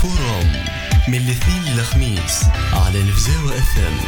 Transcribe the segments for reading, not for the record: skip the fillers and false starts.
فورم من الاثنين للخميس على الفزاوة FM.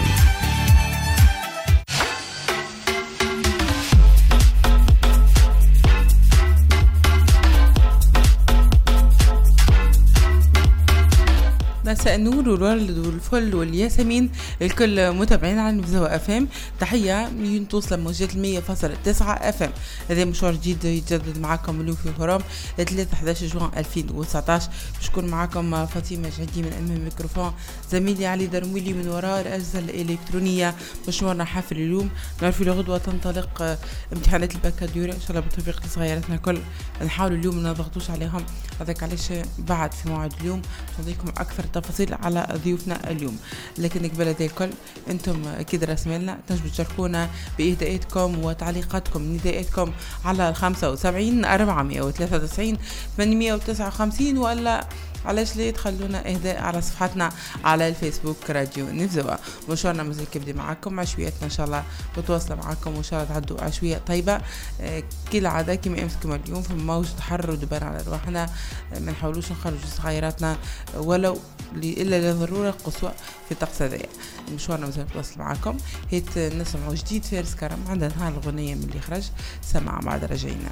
مساء النور والورد والفل والياسمين الكل متابعين عن فزاوة FM. تحية من توصل موجات 100.9 FM. هذا مشوار جديد يتجدد معكم اليوم في فرام 3/11 جوان 2019. بشكر معكم فاطمة جهدي من أمام الميكروفون، زميلي علي درمولي من وراء الأجهزة الإلكترونية. مشوارنا حافل اليوم، نعرف الغدوة تنطلق امتحانات البكالوريا إن شاء الله بالتوفيق لصغيراتنا الكل. نحاول اليوم ما نضغطوش عليهم، هذاك علاش بعد في موعد اليوم نعطيكم أكثر تفاصيل على ضيوفنا اليوم. لكن قبل ذلك الكل انتم اكيد راسمالنا تنجموا تشاركونا باهداءاتكم وتعليقاتكم نداءاتكم على 75 493 859 ولا علاش ليه تخلونا اهداء على صفحتنا على الفيسبوك راديو نفزوة. مشوارنا مازال كبدي معاكم، عشوياتنا ان شاء الله متواصله معاكم وان شاء الله تعدوا عشويه طيبه كالعاده كما امسكم اليوم في موج تحرر ودبر على ارواحنا. ما نحاولوش نخرجوا صغيراتنا ولو الا لضروره قصوى في الطقس هذايا. مشوارنا مازال متواصل معاكم. هيت نسمعوا جديد فارس كرم عندنا نهار الغنيه من اللي خرج سمع بعد رجعينا.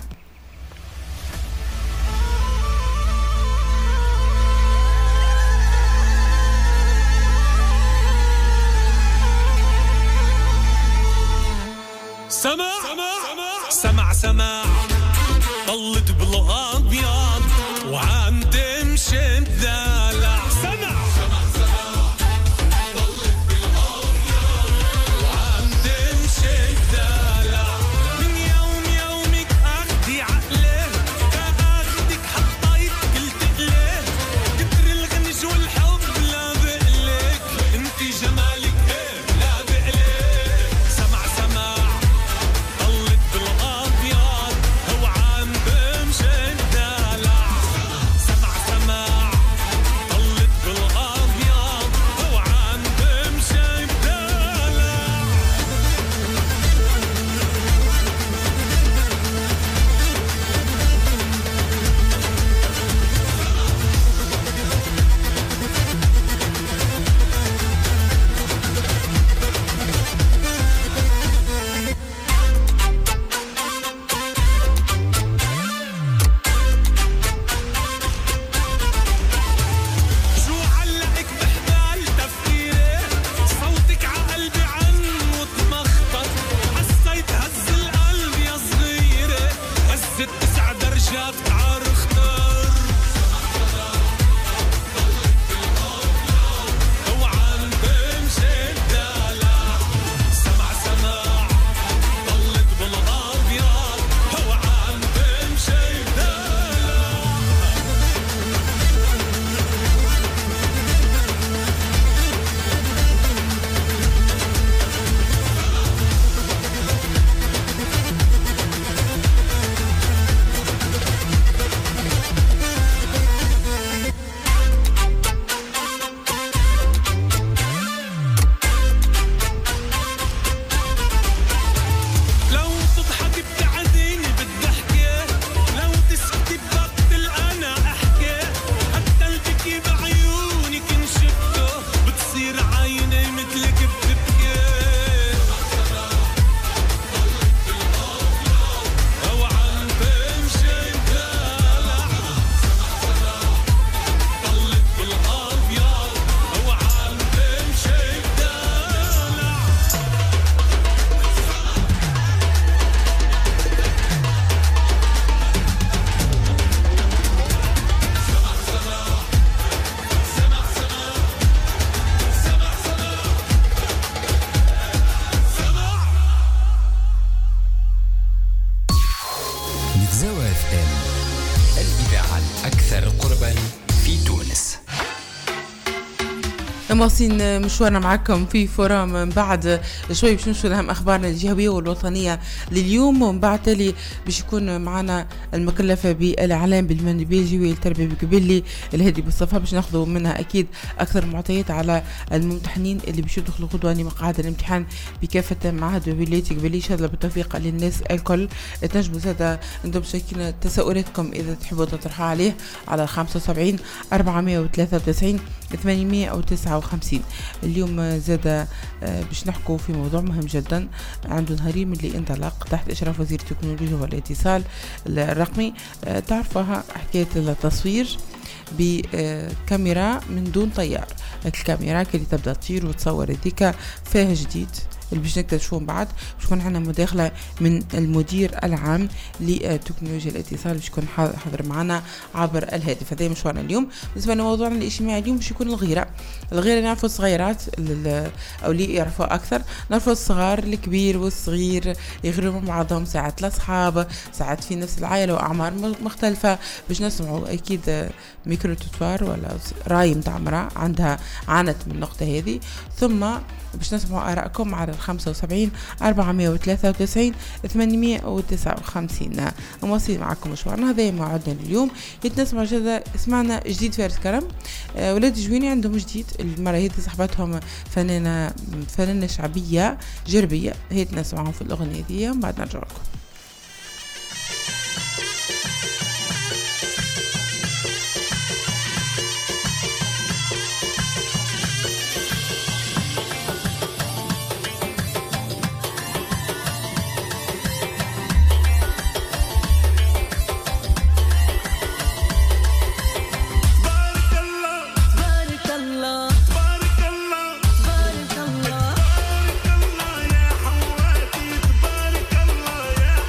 سمع طلت بالابيض وعندي مشي الدلع. سمع طلت بالابيض وعندي مشي الدلع. من يومك اخدي مواصلين مشوارنا معكم في فورام. من بعد شوي باش نمشوا لهم اخبارنا الجهويه والوطنيه لليوم، ومن بعد تالي باش يكون معنا المكلفه بالاعلام بالمن البيلجي والتربيه بقبلي الهادي بالصفه، باش ناخذوا منها اكيد اكثر معطيات على الممتحنين اللي باش يدخلوا غدوه مقاعد الامتحان بكافه معاهد ولايات قبلي. شهاده بالتوفيق للناس الكل. تنجموا زاده انتم شاكين تساؤلاتكم اذا تحبوا تطرحوا عليه على 75 493 859. اليوم زاد باش نحكوا في موضوع مهم جدا عنده نهارين اللي انطلق تحت إشراف وزير التكنولوجيا والاتصال الرقمي. تعرفها حكاية التصوير بكاميرا من دون طيار. الكاميرا اللي تبدأ تطير وتصور هذيك فيها جديد اللي باش نكتشفوه بعد. باش يكون عندنا مداخله من المدير العام لتكنولوجيا الاتصال باش يكون حاضر معنا عبر الهاتف. هذا مشوارنا اليوم. بالنسبه لموضوعنا الاجتماعي اليوم باش يكون الغيره نعرفوا الصغيرات او اللي يعرفوا اكثر، نعرفوا الصغار الكبير والصغير يغيروا مع بعضهم، ساعات الاصحاب ساعات في نفس العائله واعمار مختلفه. باش نسمعوا اكيد ميكرو توتوار ولا راي متاع امراه عانت من النقطه هذه، ثم باش نسمعوا آراءكم على 75 493 859. مواصلين معكم مشوارنا. هذا موعدنا اليوم. يتنسمع جدا سمعنا جديد فارس كرم. ولاد جويني عندهم جديد المرة هذه صاحبتهم فنانة شعبية جربية. هي تنسمعهم في الأغنية دي بعد نرجع لكم. تبارك الله يا حواتي، تبارك الله يا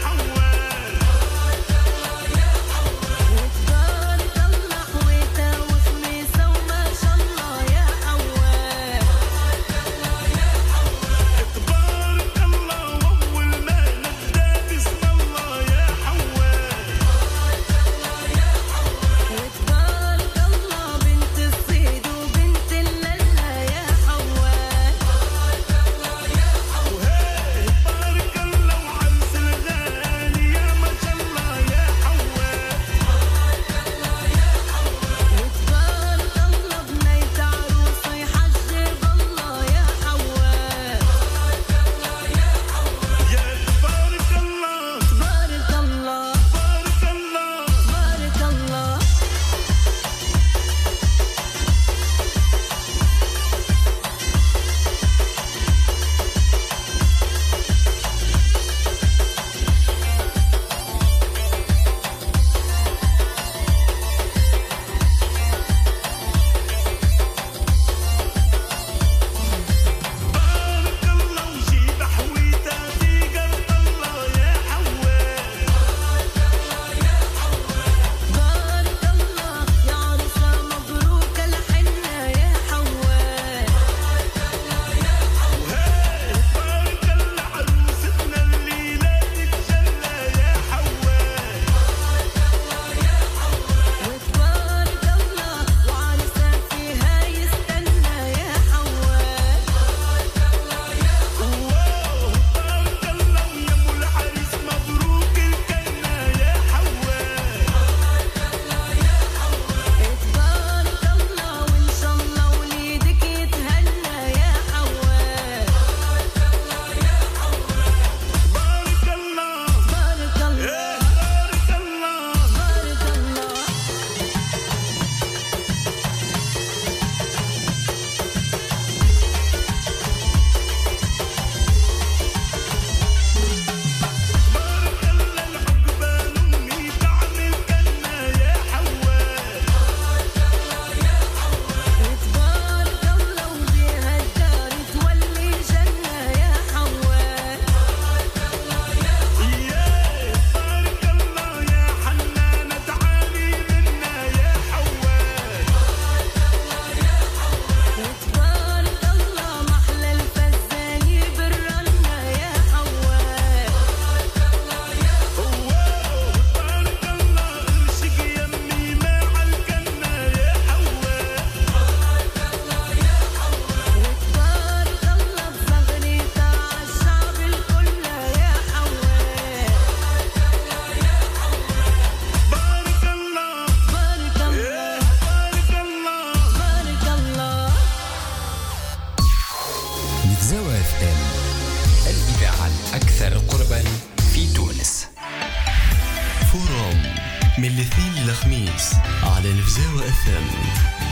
الخميس على الفزاوة FM.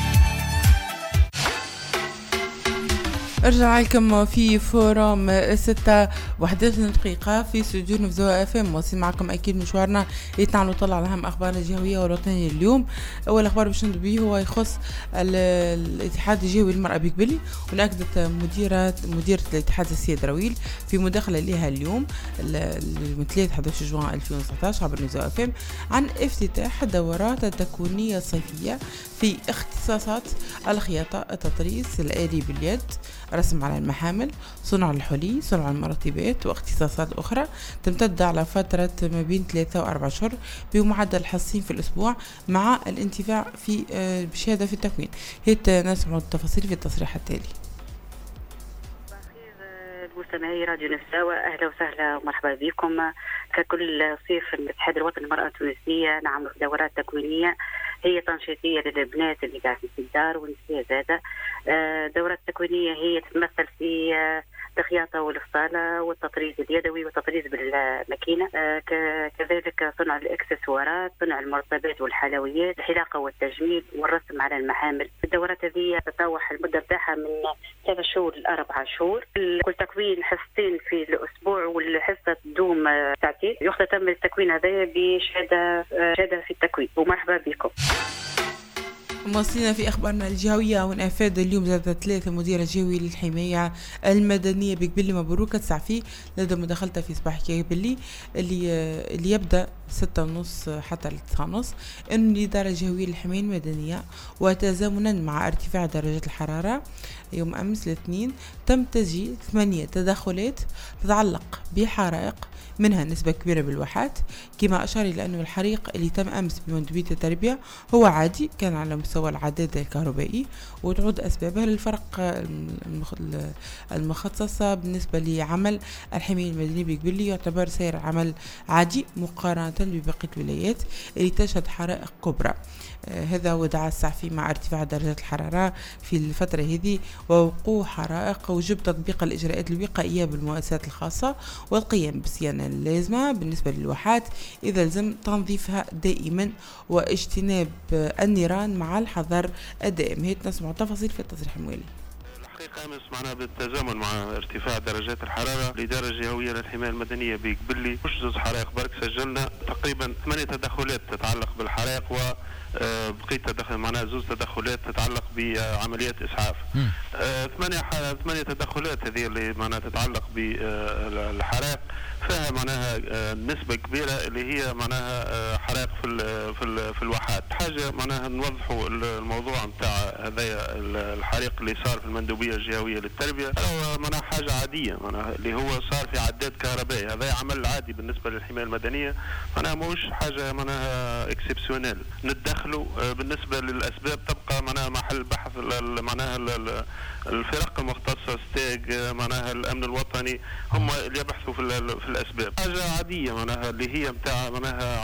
ارجع لكم في فورم 6:11 في استوديو نفزوة FM. واصلين معكم اكيد مشوارنا يتنعلو طلع على اهم اخبارنا الجهويه والوطنيه اليوم. اول اخبار باش ندوي به هو يخص الاتحاد الجهوي للمراه بقبلي، ونأكدت مديره الاتحاد السيد رويل في مداخله لها اليوم 11 جوان 2019 عبر نفزوة FM عن افتتاح الدورات التكوينيه الصيفيه في اختصاصات الخياطه، التطريز الآلي باليد، رسم على المحامل، صنع الحلي، صنع المرطبات واختصاصات أخرى تمتد على فترة ما بين 3 و4 أشهر بمعدل حصتين في الأسبوع مع الانتفاع في بشهادة في التكوين. هي نسمع التفاصيل في التصريح التالي. مستمعي راديو نفزاوة، أهلا وسهلا ومرحبا بكم. ككل صيف الاتحاد الوطني للمرأة التونسية نعمل دورات تكوينية هي تنشيطية للبنات اللي قاعدين في الدار والنساء زادة. دورات تكوينية هي تتمثل في الخياطة والفصالة والتطريز اليدوي والتطريز بالماكينة، كذلك صنع الإكسسوارات، صنع المرطبات والحلويات، الحلاقة والتجميل والرسم على المحامل. الدورات هذه تتراوح المدة بتاعها من 3 شهور ل 4 شهور. كل تكوين حصتين في الأسبوع والحصة تدوم ساعتين. يختتم التكوين هذا بشهادة في التكوين. ومرحبا بكم. مواصلين في أخبارنا الجهوية، ونأفاد اليوم زادت 3 مدير جهوي للحماية المدنية بقبلي مبروكة تسعفي لدى مداخلتها في صباح قبلي اللي يبدأ 6:30 حتى 9:30 إنه الإدارة الجهوية للحماية المدنية وتزامنا مع ارتفاع درجات الحرارة يوم أمس الاثنين تم تسجيل 8 تدخلات تتعلق بحرائق منها نسبة كبيرة بالواحات، كما أشار إلى أنه الحريق اللي تم أمس بمندوبية التربية هو عادي كان على مستوى العداد الكهربائي، وتعود أسبابها للفرق المخصصة بالنسبة لعمل الحماية المدنية بقبلي. يعتبر سير عمل عادي مقارنة ببقية الولايات اللي تشهد حرائق كبرى. هذا ودعا السعفي مع ارتفاع درجات الحرارة في الفترة هذه ووقوع حرائق وجب تطبيق الإجراءات الوقائية بالمؤسسات الخاصة والقيام بالصيانة اللازمة بالنسبة للواحات إذا لزم تنظيفها دائما واجتناب النيران مع الحذر الدائم. هي نسمع تفاصيل في التصريح الموالي. الحقيقة أمس معنا بالتزامن مع ارتفاع درجات الحرارة الإدارة الجهوية للحماية المدنية بقبلي مش جزء حرائق برك سجلنا تقريبا 8 تدخلات تتعلق بالحرائق وبقية تدخل معناها 2 تدخلات تتعلق بعمليات إسعاف. 8 تدخلات هذه اللي معناها تتعلق بالحرائق فيها معناها نسبة كبيرة اللي هي معناها حرائق في الواحات. حاجة معناها نوضحوا الموضوع نتاع هذا الحريق اللي صار في المندوبية الجهوية للتربية هو معناها حاجة عادية، معناها اللي هو صار في عداد كهربائي. هذا عمل عادي بالنسبة للحماية المدنية، معناها موش حاجة معناها اكسبسيونيل ندخلوا. بالنسبة للأسباب تبقى معناها محل بحث معناها الفرق المختصة ستاج معناها الأمن الوطني هم اللي يبحثوا في الأسباب. حاجة عادية معناها اللي هي متاع معناها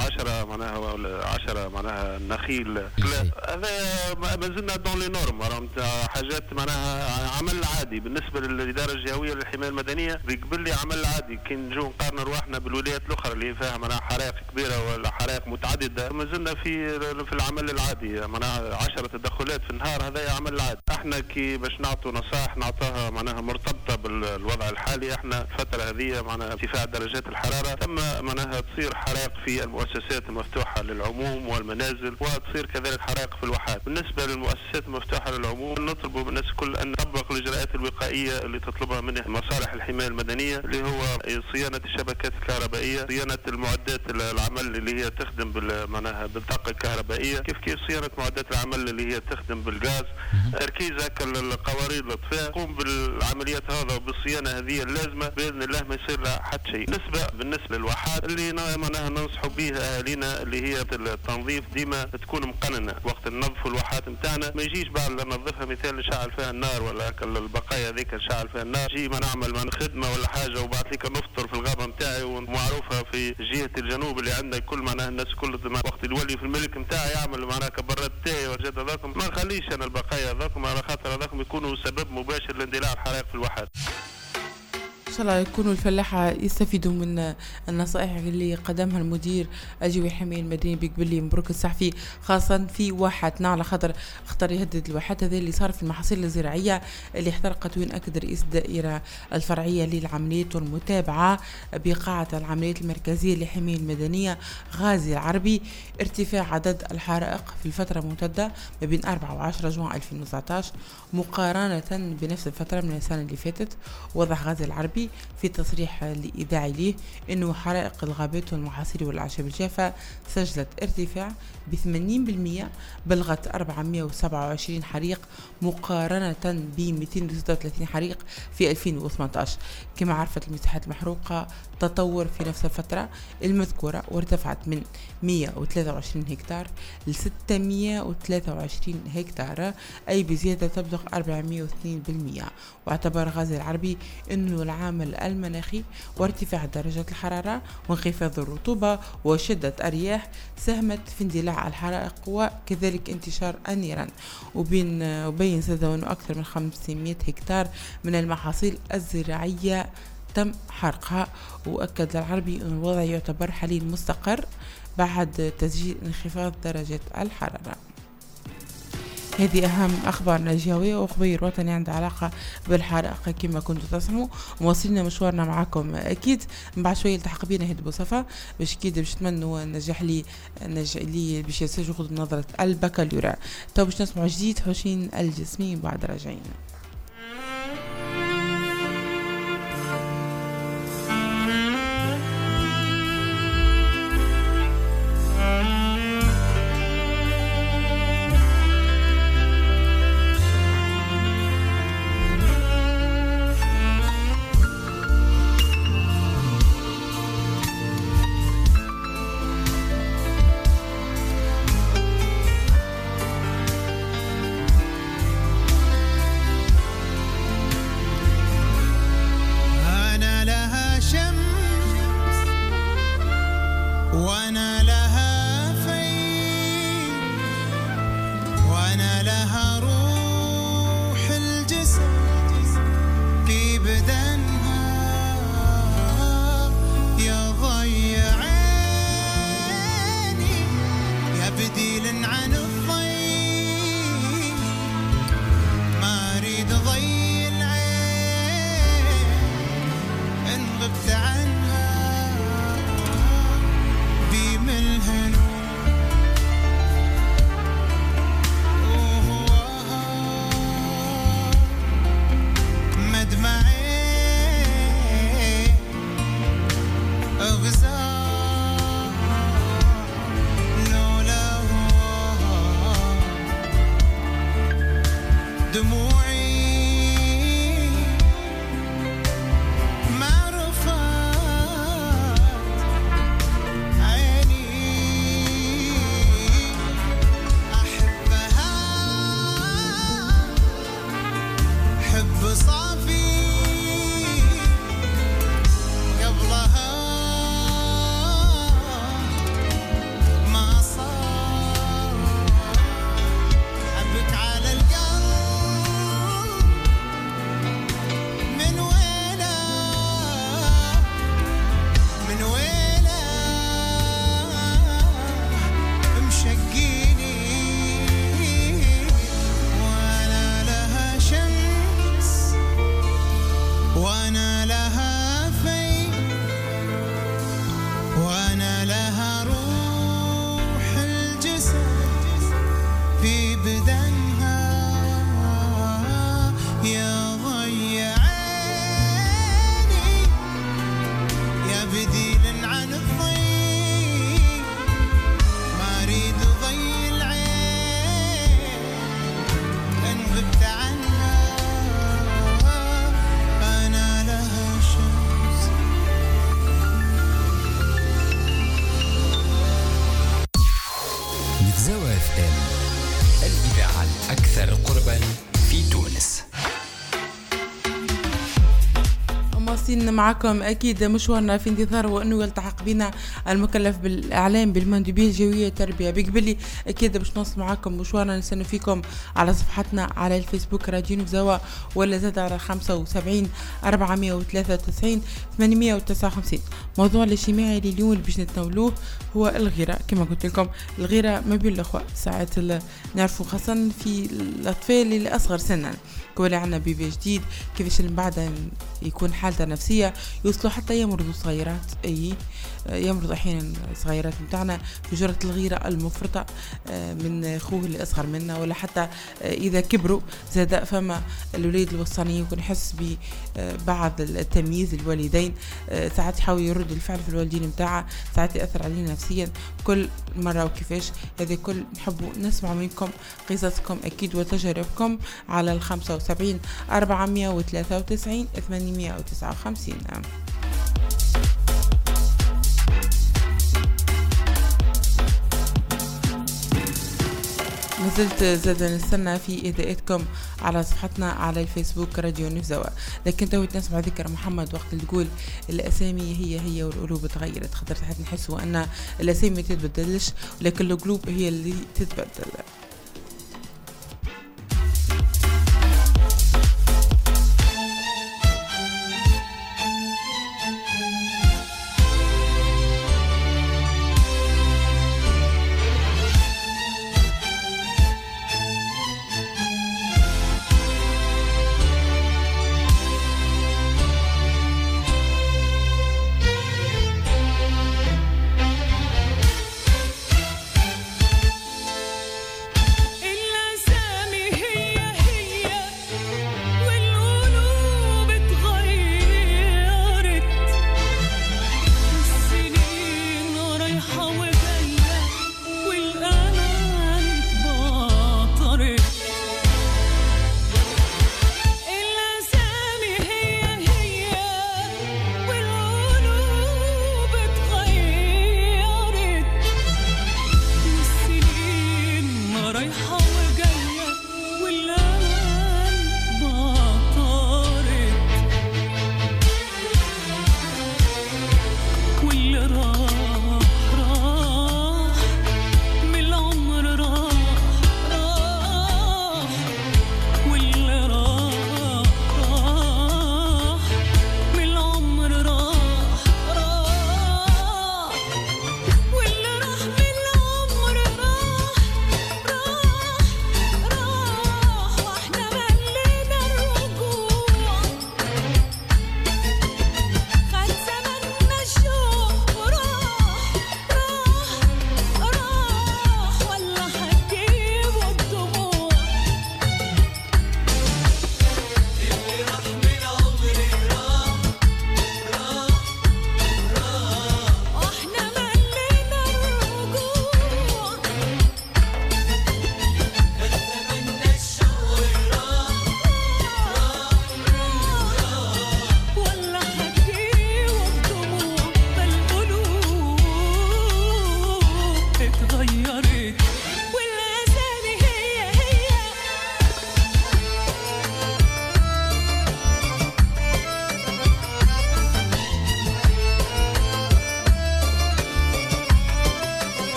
10 معناها نخيل. هذا ما زلنا دون لي نورم معناها حاجات معناها عمل عادي بالنسبة للإدارة الجهوية للحماية المدنية بقبلي عمل عادي. كي نجو نقارن رواحنا بالولايات الأخرى اللي فيها معناها حرائق كبيرة ولا حرائق متعددة ما زلنا في العمل العادي معناها 10 تدخلات في النهار. هذا عمل عادي. احنا كي باش نعطوا نصائح نعطاها معناها مرتبطة بالوضع الحالي. احنا الفترة هذه معناها ارتفاع درجات الحرارة تم معناها تصير حرائق في المؤسسات المفتوحة للعموم والمنازل وتصير كذلك حرائق في الواحات. بالنسبة للمؤسسات المفتوحة للعموم نطلب من الناس الكل أن نطبق الإجراءات الوقائية اللي تطلبها منها مصالح الحماية المدنية اللي هو صيانة الشبكات الكهربائية، صيانة المعدات العمل اللي هي تخدم معناها بالطاقة الكهربائية، كيف صيانة معدات العمل اللي هي تخدم بالغاز، تركيز القوارير الاطفاء، قوم بالعمليات هذا وبالصيانة هذه اللازمة بإذن الله ما يصير لها حتى شيء. بالنسبة للواحات اللي معناها ننصحوا بها أهالينا اللي هي التنظيف ديما تكون مقننة وقت ننظفوا الواحات نتاعنا، ما يجيش بعد ننظفها مثال نشعل فيها النار ولا البقايا هذيك نشعل فيها النار، جي ما نعمل خدمة ولا حاجة وبعد ليك نفطر في الغابة نتاعي ومعروفة في جهة الجنوب اللي عندنا كل معناها الناس كل وقت يولي في الملك نتاعي يعمل معناها كبرات تاعي وجد هذاكم ما نخليش أنا البقايا هذاكم على خاطر هذاكم يكونوا سبب مباشر لاندلاع الحرائق في الواحات. إن شاء الله يكونوا الفلاحة يستفيدوا من النصائح اللي قدمها المدير الجوي حماية المدني بقبلي مبروك الصحفي، خاصة في واحة نعلى خضر اختار يهدد الواحات هذا اللي صار في المحاصيل الزراعية اللي احترقت، وين أكد رئيس الدائرة الفرعية للعمليات والمتابعة بقاعة العمليات المركزية للحماية المدنية غازي العربي ارتفاع عدد الحرائق في الفترة الممتدة ما بين 4 و10 جوان 2019 مقارنة بنفس الفترة من السنة اللي فاتت. وضح غازي العربي في تصريح الإذاعي له إنه حرائق الغابات والمحاصيل والأعشاب الجافة سجلت ارتفاع ب 80%، بلغت 427 حريق مقارنة ب 236 حريق في 2018. كما عرفت المساحات المحروقة تطور في نفس الفترة المذكورة وارتفعت من 123 هكتار ل 623 هكتار، أي بزيادة تبلغ 402%. واعتبر غازي العربي أنه العامل المناخي وارتفاع درجة الحرارة وانخفاض الرطوبة وشدة الرياح ساهمت في اندلاع الحرائق وكذلك انتشار النيران. وبين زاد أنه أكثر من 500 هكتار من المحاصيل الزراعية تم حرقها. وأكد العربي أن الوضع يعتبر حاليا مستقر بعد تسجيل انخفاض درجة الحرارة. هذه أهم أخبارنا الجوية وأخبار وطني عندها علاقة بالحرائق كما كنتوا تسمعوا. وواصلنا مشوارنا معكم أكيد من بعد شوية التحق بينا هيد بصفة باش أكيد باش تمنوا نجح لي باش يسجلوا نظرة البكالوريا. تو باش نسمعوا جديد حوشين الجسمي بعد راجعين. مواصلين معكم أكيد مشوارنا في انتظار وأنه يلتحق بنا المكلف بالإعلام بالمندوبية الجوية التربية بقبلي. أكيد باش نوصل معكم مشوارنا، نستنى فيكم على صفحتنا على الفيسبوك راديو نفزوا، ولا زاد على 75 493 859. موضوع الاجتماعي لليوم اللي باش نتناولوه هو الغيرة. كما قلت لكم الغيرة ما بين الأخوة ساعات نعرفوا خاصة في الأطفال اللي أصغر سنا، كون عنا بيبي جديد كيفاش من بعد يكون حالته نفسية يوصلوا حتى يمرضوا صغيرات، يمرض أحيانا صغيرات متاعنا في جرة الغيرة المفرطة من أخوه اللي أصغر منا، ولا حتى إذا كبروا زاد. فما الوليد الوسطاني يكون يحس ببعض التمييز الوالدين، ساعات يحاول يرد الفعل في الوالدين متاعه، ساعات يأثر علينا نفسيا. كل مرة وكيفاش هذا كل نحبوا نسمع منكم قصصكم أكيد وتجاربكم على 75 493 859. نزلت زاد نستنى في إذاعتكم على صفحتنا على الفيسبوك راديو نفزوا. لكن تويت نسمع ذكر محمد وقت اللي تقول الأسامي هي والقلوب تغيرت. خاطر حتى نحسوا أن الأسامي تتبدلش، ولكن القلوب هي اللي تتبدل.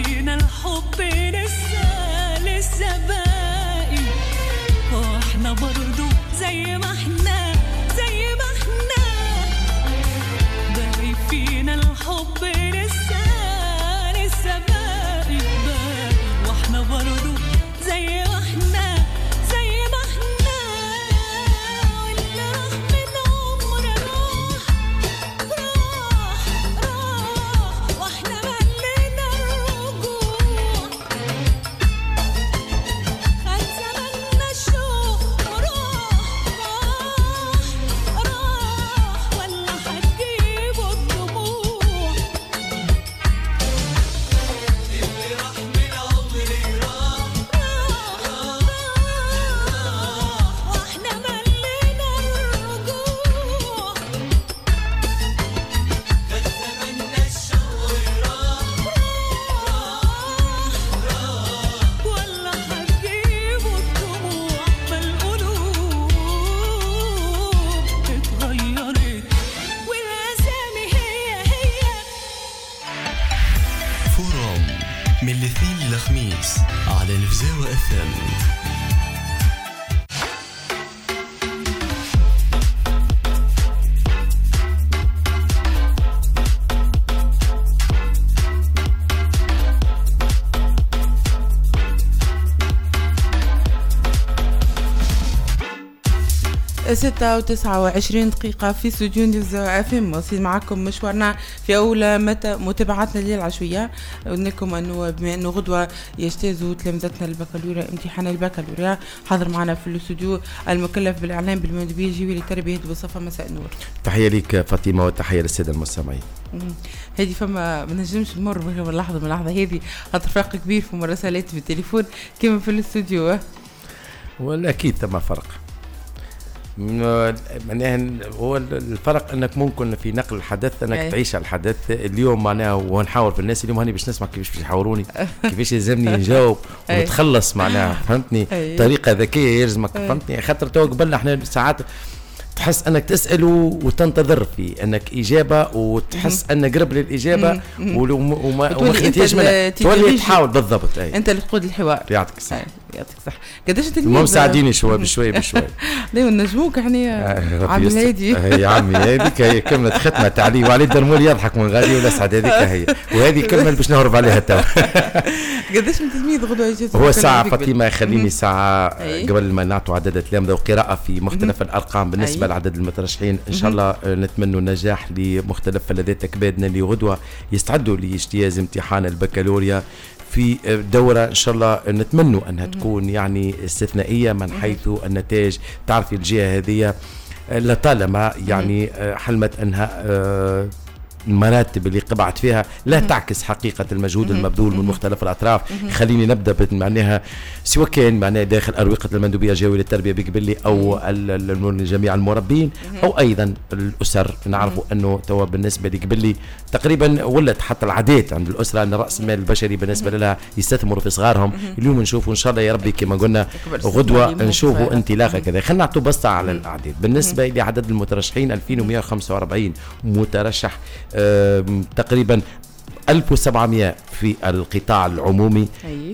فينا الحب لسه باقي، واحنا برضو زي ما احنا باقي فينا الحب لسه باقي، واحنا برضو زي ما احنا واللي راح من عمر راح واحنا ملينا الرجوع، خد زماننا الشوق راح ولا هتجيبوا الدموع، اللي راح من عمري راح واحنا ملينا الرجوع، خد زماننا الشوق راح ولا هتجيبوا الدموع، ما القلوب اتغيرت والأسامي هي فورم من الاثنين للخميس على الفزاوة FM. 6:29 دقيقة في استوديو الفزاوة FM. واصلين معكم مشوارنا في أول متابعتنا للعشوية. قلنا لكم أنه بما أنه غدوة يجتازوا تلامذتنا البكالوريا امتحان البكالوريا، حاضر معنا في الاستوديو المكلف بالإعلام بالمندوبية الجوية للتربية بصفة. مساء النور. تحية ليك فاطمة وتحية للسادة المستمعين. هذه فما ما نجمش نمر من لحظة من لحظة هذه، خاطر فرق كبير في مراسلات في التليفون كما في الاستوديو. ولا أكيد ثم فرق. معناها هو الفرق انك ممكن في نقل الحدث انك تعيش الحدث اليوم معناها، ونحاور في الناس اليوم هاني باش نسمع كيفاش يحاوروني كيفاش يلزمني نجاوب ونتخلص معناها، فهمتني؟ طريقه ذكيه يلزمك، فهمتني؟ خاطر تو قبلنا احنا ساعات تحس انك تسال وتنتظر في انك اجابه وتحس ان قرب للاجابه وما خديتيش منها، تولي تحاول بالضبط. انت اللي تقود الحوار. يعطيك الصحه. يعطيك الصحه. قداش انت المهم ساعديني شويه بشوي. لا نجموك احنا عم هادي يا عمي، هذيك هي كلمه ختمه تعليم وعلي درمول يضحك من غادي ولا سعد، هذيك هي، وهذه كلمه باش نهرب عليها تو. قداش من تلميذ غدوه يجي؟ هو ساعه فاطمه، خليني ساعه قبل ما نعطوا عدد التلامذه وقراءه في مختلف الارقام بالنسبه لعدد المترشحين. ان شاء الله نتمنى النجاح لمختلف فلذات اكبادنا اللي غدوه يستعدوا لاجتياز امتحان البكالوريا في دورة إن شاء الله نتمنى أنها تكون يعني استثنائية من حيث النتائج. تعرفي الجهة هذه لطالما يعني حلمت أنها المراتب اللي قبعت فيها لا تعكس حقيقة المجهود المبذول من مختلف الأطراف. خليني نبدأ معناها سواء كان معناها داخل أروقة المندوبية الجوية للتربية بقبلي أو جميع المربين أو أيضا الأسر. نعرفوا أنه توا بالنسبة لقبلي تقريبا ولت حتى العادات عند الأسرة أن رأس المال البشري بالنسبة لها يستثمروا في صغارهم. اليوم نشوفوا إن شاء الله يا ربي كما قلنا غدوة نشوفوا انطلاقة كذا. خلينا نعطوا بسطة على الأعداد. بالنسبة لعدد المترشحين 2145 مترشح، تقريبا 1700 في القطاع العمومي،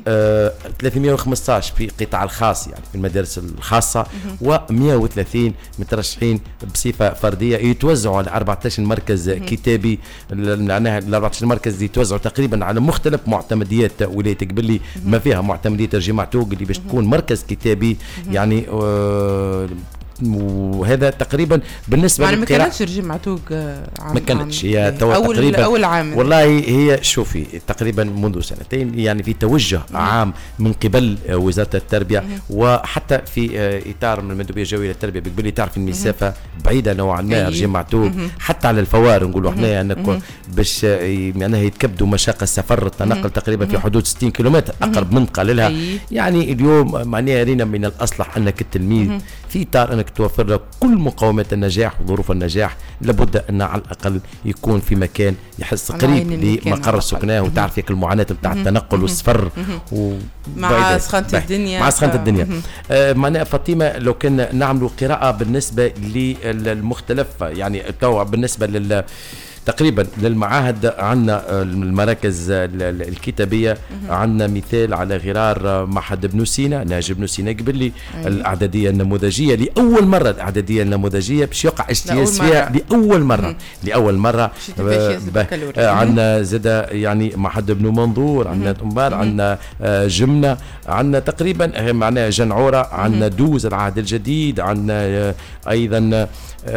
315 في القطاع الخاص يعني في المدارس الخاصة، و130 مترشحين بصفة فردية يتوزعوا على 14 مركز كتابي. معناها ال 14 مركز يتوزعوا تقريبا على مختلف معتمديات ولاية قبلي، ما فيها معتمدية رجيم معتوق اللي باش تكون مركز كتابي يعني. وهذا تقريبا بالنسبه ما كانتش رجيم معتوق ما كانتش هي تقريبا أول عام. والله هي شوفي تقريبا منذ سنتين يعني في توجه عام من قبل وزاره التربيه، وحتى في اطار من المندوبيه الجويه للتربيه بقبلي. تعرف المسافه بعيده نوعا ما رجيم معتوق، حتى على الفوار نقولوا احنا انك باش معناها يتكبدوا مشاق السفر التنقل تقريبا في حدود 60 كيلومتر اقرب منطقه لها. يعني اليوم معناها رينا من الاصلح انك التلميذ في اطار انك توفر له كل مقومات النجاح وظروف النجاح، لابد ان على الاقل يكون في مكان يحس قريب لمقر سكناه. وتعرف ياك المعاناه بتاع التنقل والسفر مع سخانه الدنيا مع سخانه الدنيا. معناها فاطمه لو كان نعملوا قراءه بالنسبه للمختلف يعني تو بالنسبه تقريبا للمعاهد عندنا المراكز الكتابيه، عندنا مثال على غرار معهد ابن سينا، ناجي ابن سينا قبلي. الاعداديه النموذجيه لاول مره، الاعداديه النموذجيه باش يقع اجتياز فيها لاول مره. عندنا زاد يعني معهد ابن منظور، عندنا تنبار، عندنا جمنه، عندنا تقريبا معناها جنعوره، عندنا دوز العهد الجديد، عندنا ايضا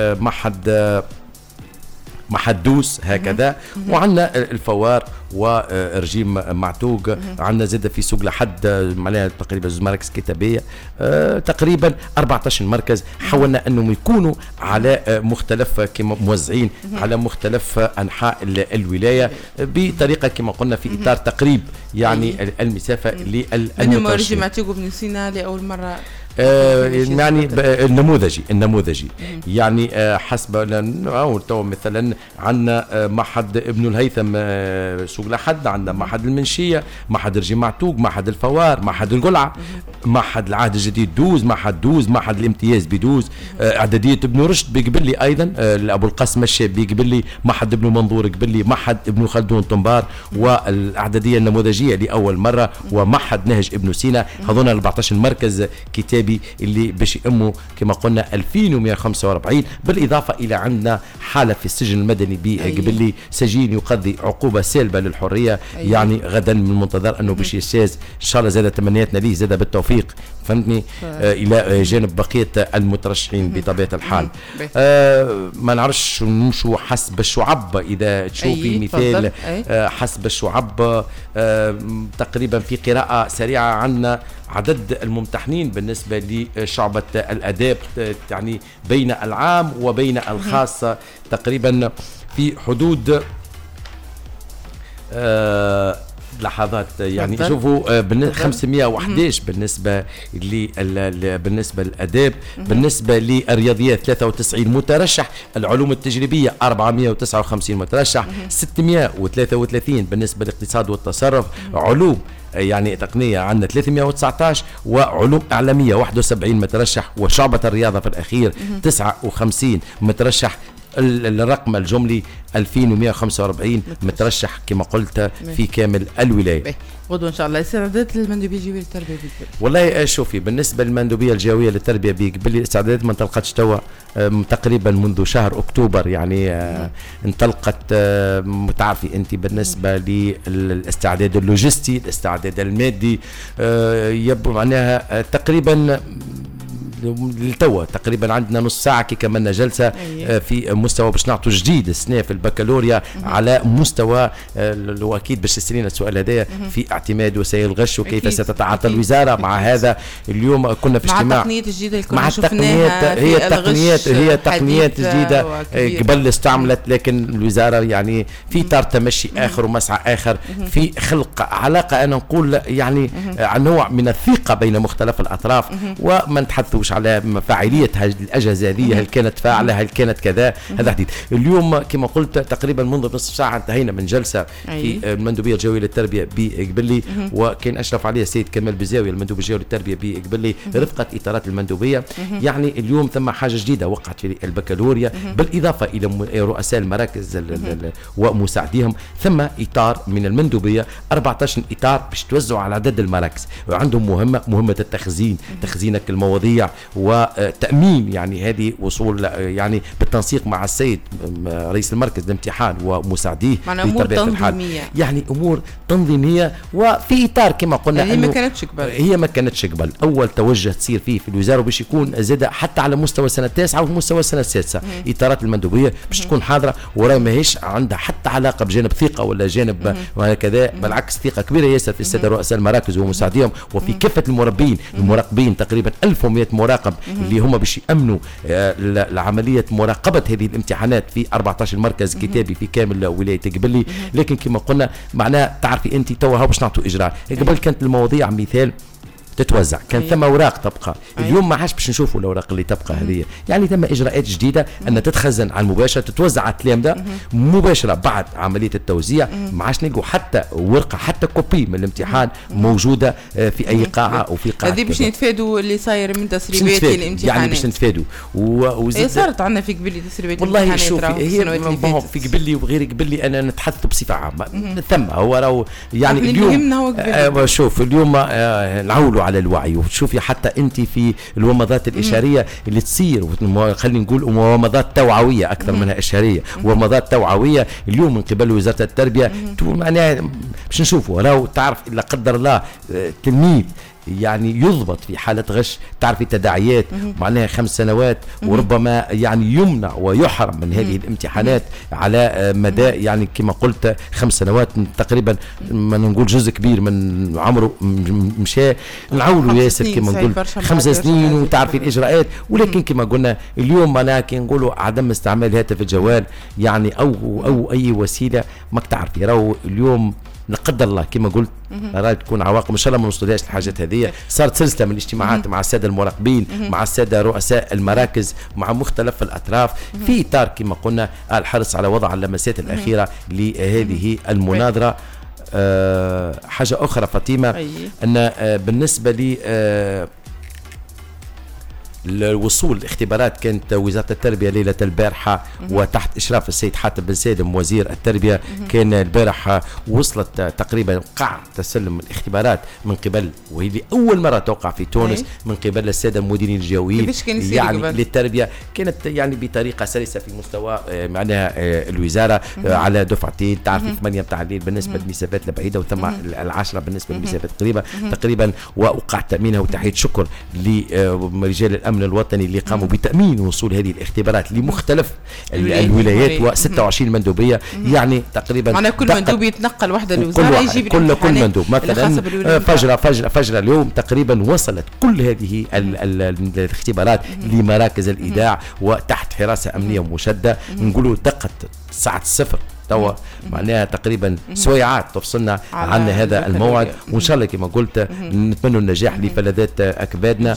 معهد دوس هكذا، وعندنا الفوار ورجيم معتوق. عندنا زاد في سوق لحد معناها تقريبا زوج مراكز كتابيه، تقريبا 14 مركز. حاولنا انهم يكونوا على مختلف كما موزعين على مختلف انحاء الولايه بطريقه كما قلنا في اطار تقريب يعني المسافه للمترشحين. رجيم معتوق وابن سينا لاول مره يعني النموذجي يعني حسب تو مثلا عندنا معهد ابن الهيثم سوق لحد، عندنا معهد المنشيه، معهد رجيم معتوق، معهد الفوار، معهد القلعه، معهد العهد الجديد دوز، معهد الامتياز بدوز، اعداديه ابن رشد بقبلي ايضا، ابو القاسم الشاب بقبلي، معهد ابن منظور قبلي، معهد ابن خلدون طنبار، والاعداديه النموذجيه لاول مره ومعهد نهج ابن سينا. هذول 14 مركز كتابي اللي باش يأموا كما قلنا 2145، بالاضافه الى عندنا حاله في السجن المدني بقبلي، سجين يقضي عقوبه سالبه للحريه. يعني غدا من المنتظر انه باش يجتاز ان شاء الله. زاد تمنياتنا ليه زاد بالتوفيق فهمتني الى جانب بقيه المترشحين بطبيعه الحال. ما نعرفش نمشوا حسب الشعب اذا تشوفي مثال حسب الشعب. تقريبا في قراءه سريعه عندنا عدد الممتحنين بالنسبه لشعبه الاداب يعني بين العام وبين الخاص تقريبا في حدود لحظات يعني شوفوا 511 بالنسبه للاداب. بالنسبه للرياضيات 93 مترشح، العلوم التجريبيه 459 مترشح، 633 بالنسبه للاقتصاد والتصرف، علوم يعني تقنية عندنا 319، وعلوم إعلامية 71 مترشح، وشعبة الرياضة في الأخير 59 مترشح. الرقم الجملي 2145 مترشح كما قلت في كامل الولاية. غدوة إن شاء الله. استعدادات المندوبية الجوية للتربية بقبلي؟ والله شوفي بالنسبة للمندوبية الجوية للتربية بقبلي الاستعدادات ما انطلقتش توا تقريبا منذ شهر أكتوبر يعني انطلقت. متعرفي أنت بالنسبة للاستعداد اللوجستي، الاستعداد المادي يبدو معناها تقريبا للتوا تقريبا عندنا نص ساعه كي كملنا جلسه في مستوى باش نعطوا جديد السنه في البكالوريا على مستوى واكيد باش تسالينا السؤال هذايا في اعتماد وسائل الغش وكيف ستتعاطى الوزاره مع هذا. اليوم كنا في اجتماع مع التقنيات الجديده اللي كنا شفناها، هي تقنيات جديده قبل استعملت، لكن الوزاره يعني في اطار تمشي اخر ومسعى اخر في خلق علاقه انا نقول يعني عن نوع من الثقه بين مختلف الاطراف، وما نتحدثوش على فاعليه الاجهزه هذه، هل كانت فاعله هل كانت كذا. هذا حديث. اليوم كما قلت تقريبا منذ نصف ساعه انتهينا من جلسه في المندوبيه الجويه للتربيه بقبلي، وكان اشرف عليها السيد كمال بزاوي المندوب الجوي للتربيه بقبلي رفقه اطارات المندوبيه. يعني اليوم ثم حاجه جديده وقعت في البكالوريا، بالاضافه الى رؤساء المراكز ومساعديهم، ثم اطار من المندوبيه 14 اطار باش توزعوا على عدد المراكز، وعندهم مهمه التخزين، تخزينك المواضيع وتأمين يعني هذه وصول يعني بالتنسيق مع السيد رئيس المركز الامتحان ومساعديه بطبيعة الحال. يعني أمور تنظيمية وفي إطار كما قلنا هي ما كانتش قبل أول توجه تصير فيه في الوزارة باش يكون زاد حتى على مستوى السنة التاسعة ومستوى السنة السادسة. إطارات المندوبية باش تكون حاضرة وراي ماهيش عندها حتى علاقة بجانب ثقة ولا جانب وهكذا، بالعكس ثقة كبيرة ياسر في السادة رؤساء المراكز ومساعديهم وفي كافة المراقبين تقريبا 1100 مراقب اللي هم باش يأمنوا لعملية مراقبة هذه الامتحانات في 14 مركز كتابي في كامل ولاية قبلي. لكن كما قلنا معناها تعرفي انت توا باش نعطوا اجراء. قبل كانت المواضيع مثال تتوزع، كان ثم اوراق تبقى. اليوم ما عادش باش نشوفوا الاوراق اللي تبقى هذه، يعني ثم اجراءات جديده ان تتخزن على المباشر، تتوزع على التلامذه مباشره بعد عمليه التوزيع. ما عادش نلقوا حتى ورقه حتى كوبي من الامتحان موجوده في اي قاعه او في قاعه. هذه باش نتفادوا اللي صاير من تسريبات الامتحانات، يعني باش نتفادوا. وزيد صارت عندنا في قبلي تسريبات والله شوفي هي في قبلي وغير قبلي انا نتحدث بصفه عامه. ثم هو راهو يعني اليوم شوف اليوم نعولوا على الوعي. وتشوفي حتى انت في الومضات الاشاريه اللي تصير، خلينا نقول ومضات توعويه اكثر منها اشاريه، ومضات توعويه اليوم من قبل وزاره التربيه. معناها باش نشوفوا راهو تعرف لا قدر الله تلميذ يعني يضبط في حالة غش، تعرفي تداعيات معناها 5 سنوات، وربما يعني يمنع ويحرم من هذه الامتحانات على مدى يعني كما قلت 5 سنوات تقريبا. ما نقول جزء كبير من عمره مشى نعولوا ياسر كما نقول 5 سنين، وتعرفي الإجراءات. ولكن كما قلنا اليوم معناها كي نقولوا عدم استعمال هاتف الجوال يعني أو أي وسيلة ماك تعرفي. راهو اليوم لا قدر الله كما قلت راهي تكون عواقب ان شاء الله ما نوصلهاش الحاجات هذه. صارت سلسله من الاجتماعات مع الساده المراقبين، مع الساده رؤساء المراكز، مع مختلف الاطراف في اطار كما قلنا الحرص على وضع اللمسات الاخيره لهذه المناظره. حاجه اخرى فاطمه ان بالنسبه لي الوصول الاختبارات كانت وزارة التربية ليلة البارحة وتحت إشراف السيد حاتم بن سالم وزير التربية. كان البارحة وصلت تقريبا قاع تسلم الاختبارات من قبل، وهي أول مرة توقع في تونس من قبل السادة المديرين الجويين يعني للتربية. كانت يعني بطريقة سلسة في مستوى معناها الوزارة على دفعتين. تعرفي 8 متاع الليل بالنسبة للمسافات البعيدة، وثم 10 بالنسبة للمسافات القريبة تقريبا. وأوقع تأمينها وتحية شكر لرجال الأمن الوطني اللي قاموا بتأمين وصول هذه الاختبارات لمختلف الولايات و26 مندوبية. يعني تقريبا معنا كل مندوب يتنقل وحده الوزارة يجيب كل مندوب مثلا فجرة اليوم تقريبا وصلت كل هذه الاختبارات لمراكز الإيداع وتحت حراسة أمنية مشددة. نقولوا دقت ساعة 0 توا معناها تقريبا سويعات تفصلنا عن هذا الموعد. وان شاء الله كما قلت نتمنى النجاح لفلذات اكبادنا.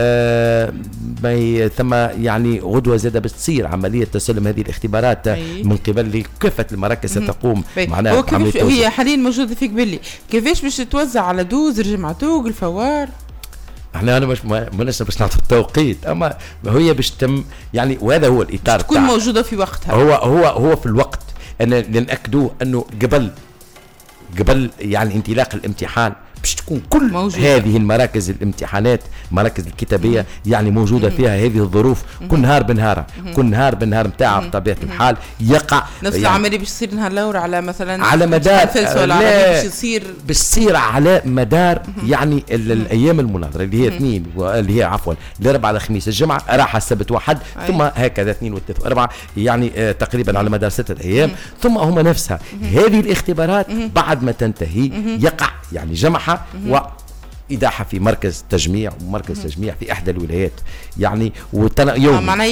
ثم يعني غدوه زاده بتصير عمليه تسلم هذه الاختبارات من قبل كافه المراكز ستقوم معناها. هي حاليا موجوده في قبلي، كيفاش باش تتوزع على دوز رجمعتوق الفوار؟ انا مش باش نعطي التوقيت، اما هي باش تم يعني، وهذا هو الاطار تكون موجوده في وقتها. هو في الوقت أن نأكدوه أنه قبل يعني انطلاق الامتحان باش تكون كل موجودة. هذه المراكز الامتحانات مراكز الكتابية يعني موجودة فيها هذه الظروف كل نهار بنهار متاعها بطبيعة الحال يقع نفس يعني العملية باش تصير نهار الأول على مثلا على مدار باش تصير على مدار يعني الأيام المناظرة اللي هي 2 اللي هي عفوا الأربعاء الخميس الجمعة راحة السبت واحد ثم هكذا 2 و3 و4 يعني تقريبا على مدار 6 أيام. ثم هم نفسها هذه الاختبارات بعد ما تنتهي يقع يعني جمعها وإيداعها في مركز تجميع ومركز تجميع في إحدى الولايات يعني معناها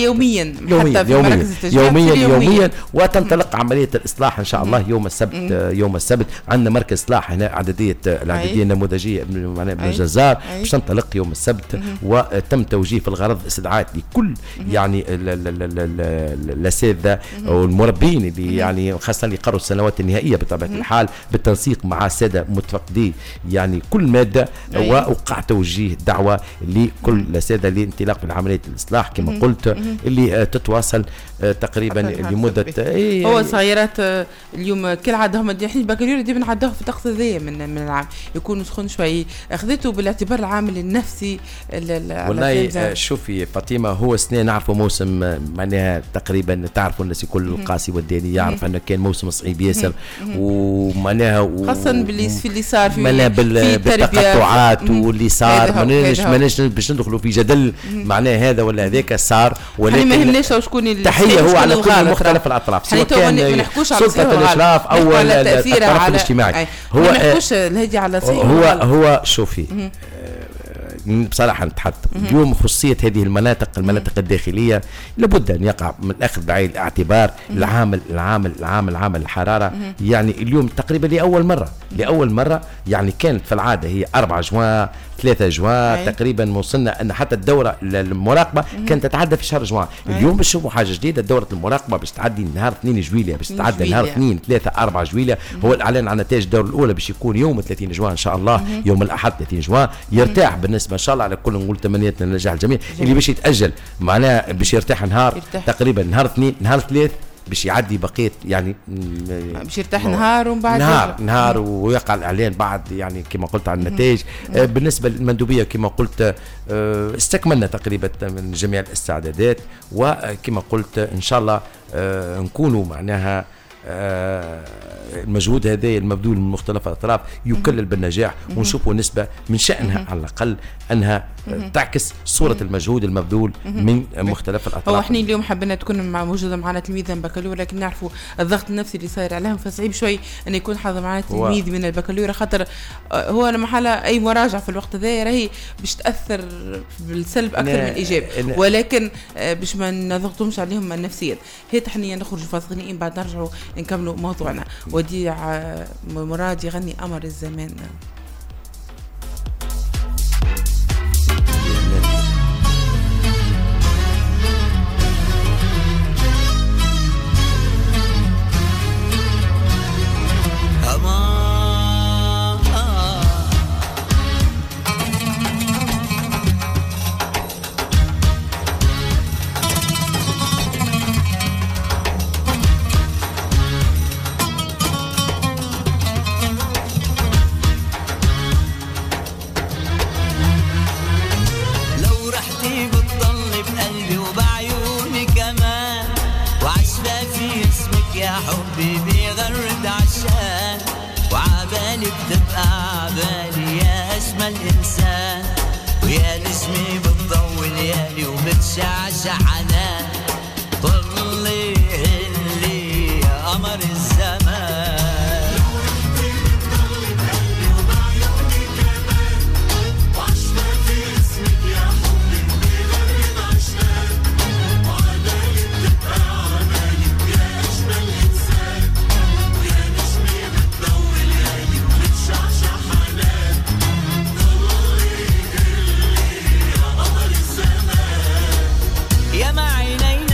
يوميا وتنطلق عملية الإصلاح إن شاء الله يوم السبت عندنا مركز إصلاح هنا العددية النموذجية من الجزار باش تنطلق يوم السبت. وتم توجيه في الغرض استدعاءات لكل يعني الأساتذة والمربين اللي يعني خاصة اللي قروا السنوات النهائية بطبيعة الحال بالتنسيق مع السادة متفقدي يعني كل مادة. وأوقع توجيه دعوة لكل الأساتذة لانطلاق من عملية الإصلاح كما قلت اللي تتواصل تقريبا لمدة هو صغيرات اليوم كالعادة هم احنا البكالوريا دي بنعدوها في الطقس هذايا من العام يكونوا سخون شوي. أخذته بالاعتبار العامل النفسي والله شوفي فاطمة هو سنة نعرفوا موسم معناها تقريبا تعرفوا الناس كل القاسي والداني يعرف أنه كان موسم صعيب ياسر ومعناها خاصة اللي صار في بالتقطعات واللي صار ماناش باش ندخلوا في جدل معناه هذا ولا هذاك صار. ولكن ما يهمناش شكون تحية هو على كل مختلف الأطراف سواء كان سلطة الإشراف أو الطرف الاجتماعي. هو ما نحكوش الهدي على هو شوفي بصراحة نتحدث اليوم خصوصية هذه المناطق الداخلية لابد أن يقع من الأخذ بعين الاعتبار العامل الحرارة. يعني اليوم تقريبا لأول مرة يعني كانت في العادة هي 4 جوان 3 جوان تقريبا، وصلنا أن حتى الدورة المراقبة كانت تتعدى في شهر جوان. اليوم باش نشوفوا حاجة جديدة، دورة المراقبة باش تعدي نهار 2 جويلية، باش تتعدى نهار 2 3 4 جويلية. هو الإعلان عن نتائج الدورة الأولى باش يكون يوم 30 جوان إن شاء الله، يوم الأحد 30 جوان. يرتاح بالنسبة إن شاء الله على كل، نقول تمنياتنا للنجاح الجميع. اللي باش يتأجل معناه باش يرتاح نهار تقريبا نهار 2 نهار 3 باش يعدي بقية يعني باش يرتاح نهار ومن بعد نهار ويقع الإعلان بعد يعني كما قلت عن النتائج. بالنسبة للمندوبية كما قلت استكملنا تقريبا من جميع الاستعدادات، وكما قلت إن شاء الله نكونوا معناها المجهود هذا المبذول من مختلف الأطراف يكلل بالنجاح، ونشوفوا نسبة من شأنها على الأقل أنها تعكس صورة المجهود المبذول من مختلف الأطراف. هو احنا اليوم حبينا تكون موجودة معنا تلميذ من بكالوريا، لكن نعرفوا الضغط النفسي اللي صاير عليهم، فصعيب شوي أن يكون حاضر معنا تلميذ من البكالوريا، خاطر هو لما حالة أي مراجعة في الوقت ذا راهي باش تأثر بالسلب أكثر من الإيجاب، ولكن باش ما نضغطهمش عليهم نفسيا. هي تحنية نخرج فاصلين بعد نرجعوا نكملوا موضوعنا. وديع مراد يغني قمر الزمان. يا ما عيني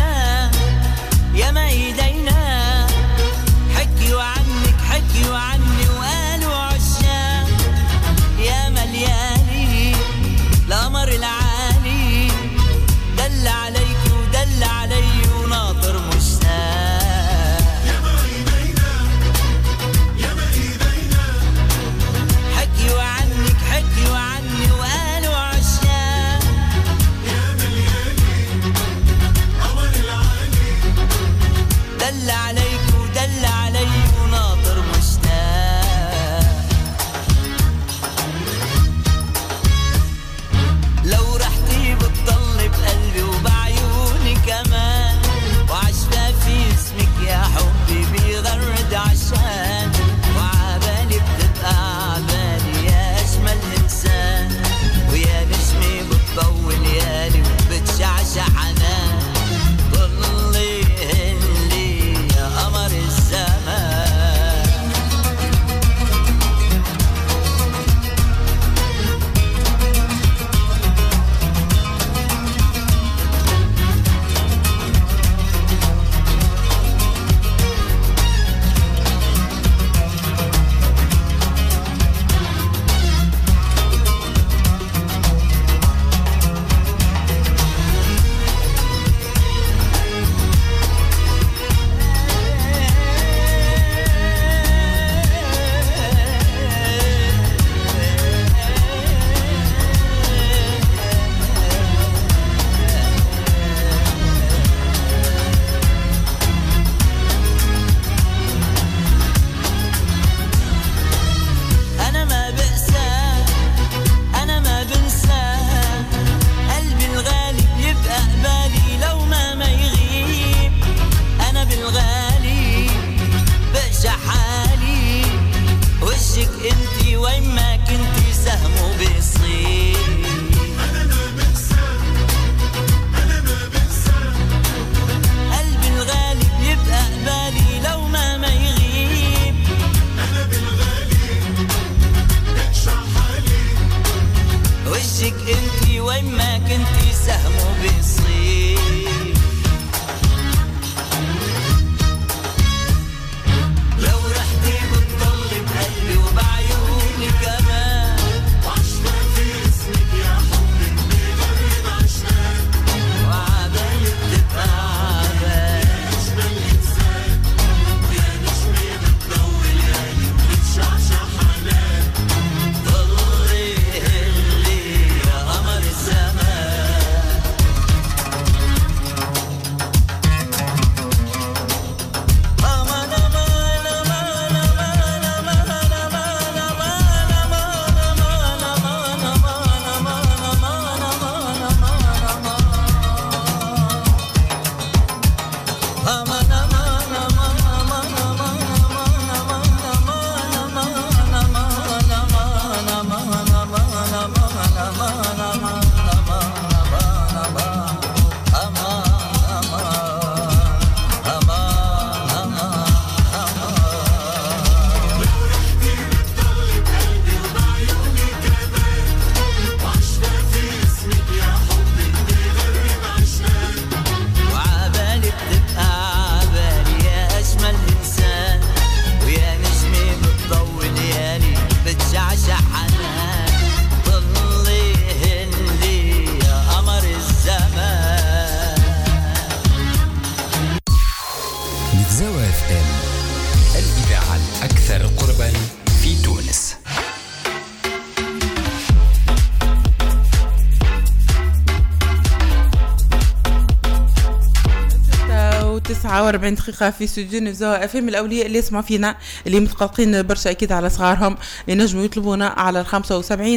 49 دقيقة في استوديو نفزاوة FM. الأولياء اللي يسمعوا فينا اللي متقلقين برشا أكيد على صغارهم ينجموا يطلبونا على 75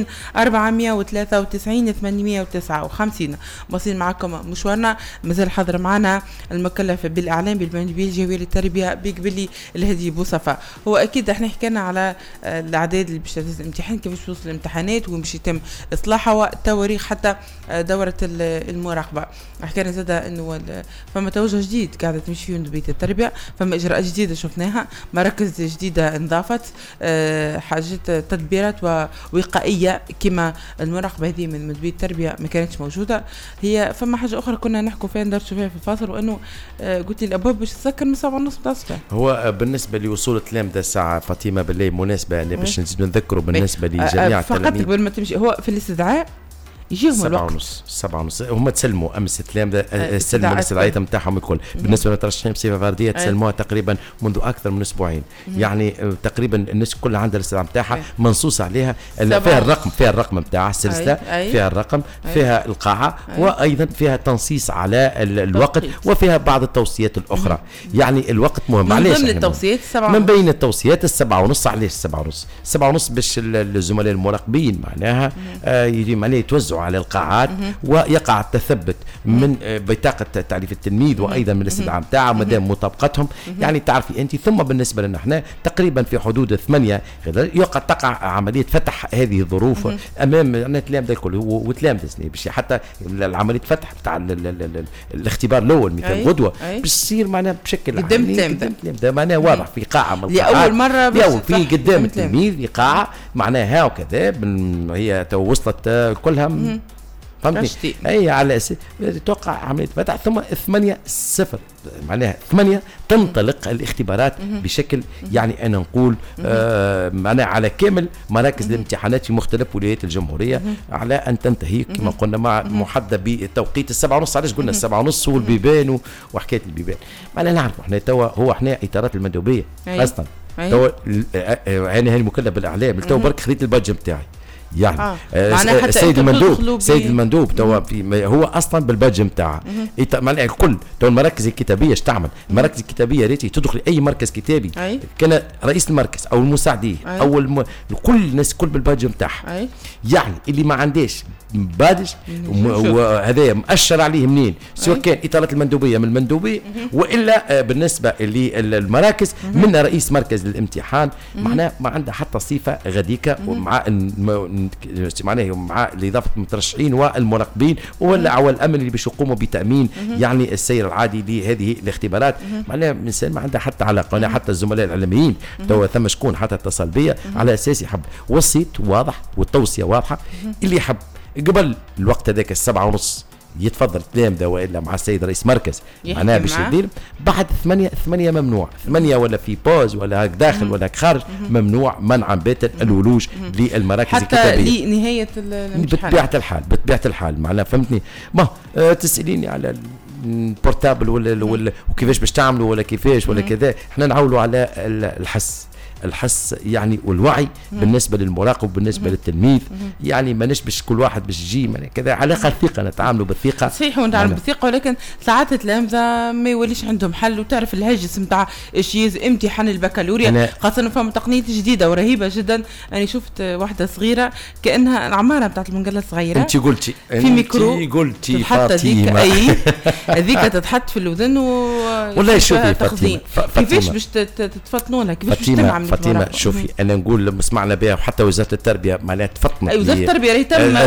493 859. واصلين معكم مشوارنا. مازال حاضر معنا المكلف بالإعلام بالبنجبيل جويل التربية بيقبلي الهدي بوصفة. هو أكيد احنا حكينا على الأعداد اللي باش تهز الامتحان، كيفاش توصل الامتحانات وين باش يتم إصلاحها والتواريخ حتى دورة المراقبة. حكينا زادا إنه فما توجه جديد قاعدة تمشي فيه مدبية التربية، فما إجراءات جديدة شفناها، مراكز جديدة انضافت، حاجات تدبيرات ووقائية كما المراقبة هذه من مدبية التربية ما كانتش موجودة. هي فما حاجة أخرى كنا نحكوا فيها ندرسوا فيها في الفاصل، وإنه قلت لي الأبواب باش تسكر من 7:30 متاع الصباح. هو بالنسبة لوصول التلامذة الساعة فاطمة بالله مناسبة باش نزيدو نذكروا بالنسبة لجميع التلاميذ. فقط قبل ما تمشي هو في الاستدعاء يجيهم الوقت 7:30 هم تسلموا امس التلامذه استلموا الاستدعاءات نتاعهم الكل. بالنسبه للمترشحين بصفه فرديه تسلموها تقريبا منذ اكثر من اسبوعين. يعني تقريبا الناس كلها عندها الاستدعاء نتاعها منصوص عليها، فيها الرقم نتاع السلسله، فيها الرقم، فيها القاعه، وايضا فيها تنصيص على الوقت، وفيها بعض التوصيات الاخرى. يعني الوقت مهم. علاش؟ من التوصيات من بين التوصيات 7:30. علاش 7:30 باش الزملاء المراقبين معناها يجي معناها يتوزعوا على القاعات ويقع التثبت من بطاقة تعريف التلميذ وأيضا من الاستدعاء نتاعه مدام مطابقتهم. يعني تعرفي أنت. ثم بالنسبة لنا احنا تقريبا في حدود 8 تقع عملية فتح هذه الظروف أمام التلامذة الكل وتلامذة باش حتى العملية فتح بتاع الاختبار الأول مثل غدوة باش تصير معناها بشكل قدام التلامذة معناها واضح في قاعة من القاعات لأول مرة في قدام التلميذ في قاعة معناها وكذا. هي وصلت كلها فهمتني. اي على اساس توقع عمليه فتح. ثم 8:00 معناها 8 تنطلق الاختبارات بشكل يعني انا نقول معناها على كامل مراكز الامتحانات في مختلف ولايات الجمهوريه على ان تنتهي كما قلنا مع محدده بتوقيت 7:30. علاش قلنا 7:30 والبيبان وحكايه البيبان؟ معناها نعرفوا احنا توا هو احنا اطارات المندوبيه اصلا توا انا هاني مكلف بالاعلام تو برك خذيت البادج نتاعي. يعني السيد المندوب توا هو اصلا بالبادج نتاعها معناها الكل تو المراكز الكتابيه اش تعمل؟ المراكز الكتابيه ريتي تدخل اي مركز كتابي كان رئيس المركز او المساعديه او كل الناس كل بالبادج نتاعها. يعني اللي ما عندهاش بادج وهذا مؤشر عليه منين؟ سواء كان اطارات المندوبيه من المندوبيه والا بالنسبه للمراكز من رئيس مركز الامتحان. معناه ما عنده حتى صفه غديكه ومع معناه مع اضافه المترشحين والمراقبين ولا الامن اللي باش يقوموا بتامين يعني السير العادي لهذه الاختبارات. معناه الانسان ما عنده حتى علاقه. حتى الزملاء الاعلاميين تو ثم شكون حتى اتصل بيا على اساس يحب وصيت واضح والتوصيه واضحه اللي يحب قبل الوقت هذاك 7:30 يتفضل تلامذة والا مع السيد رئيس مركز معناها باش يدير. بعد 8 ممنوع 8 ولا في بوز ولا هاك داخل ولا هاك خارج ممنوع منعا باتا الولوج للمراكز الكتابيه حتى لنهايه الامتحان بطبيعه الحال معناها فهمتني. ما تساليني على البورتابل ولا وكيفاش باش تعملوا ولا كيفاش ولا كذا. احنا نعولوا على الحس يعني والوعي بالنسبه للمراقب بالنسبه للتلميذ. يعني ما نشبش كل واحد باش يجي كذا على الاقل ثقه نتعاملوا بالثقه صحيح ونتعاملوا بالثقه. ولكن ساعات التلامذه ما يوليش عندهم حل. وتعرف الهاجس نتاع ايش امتحان البكالوريا خاصه فما تقنيات جديده ورهيبه جدا. انا شفت واحده صغيره كانها العماره نتاع المنقله الصغيره. انت قلتي في ميكرو قلتي فاطمه هذيك تتحط في الاذن والله شوفي فاطمه كيفاش باش تفطنوا لها كيفاش باش تعمل فاطمه شوفي انا نقول سمعنا بها وحتى وزاره التربيه معناها تفطنت. وزاره التربيه اللي تم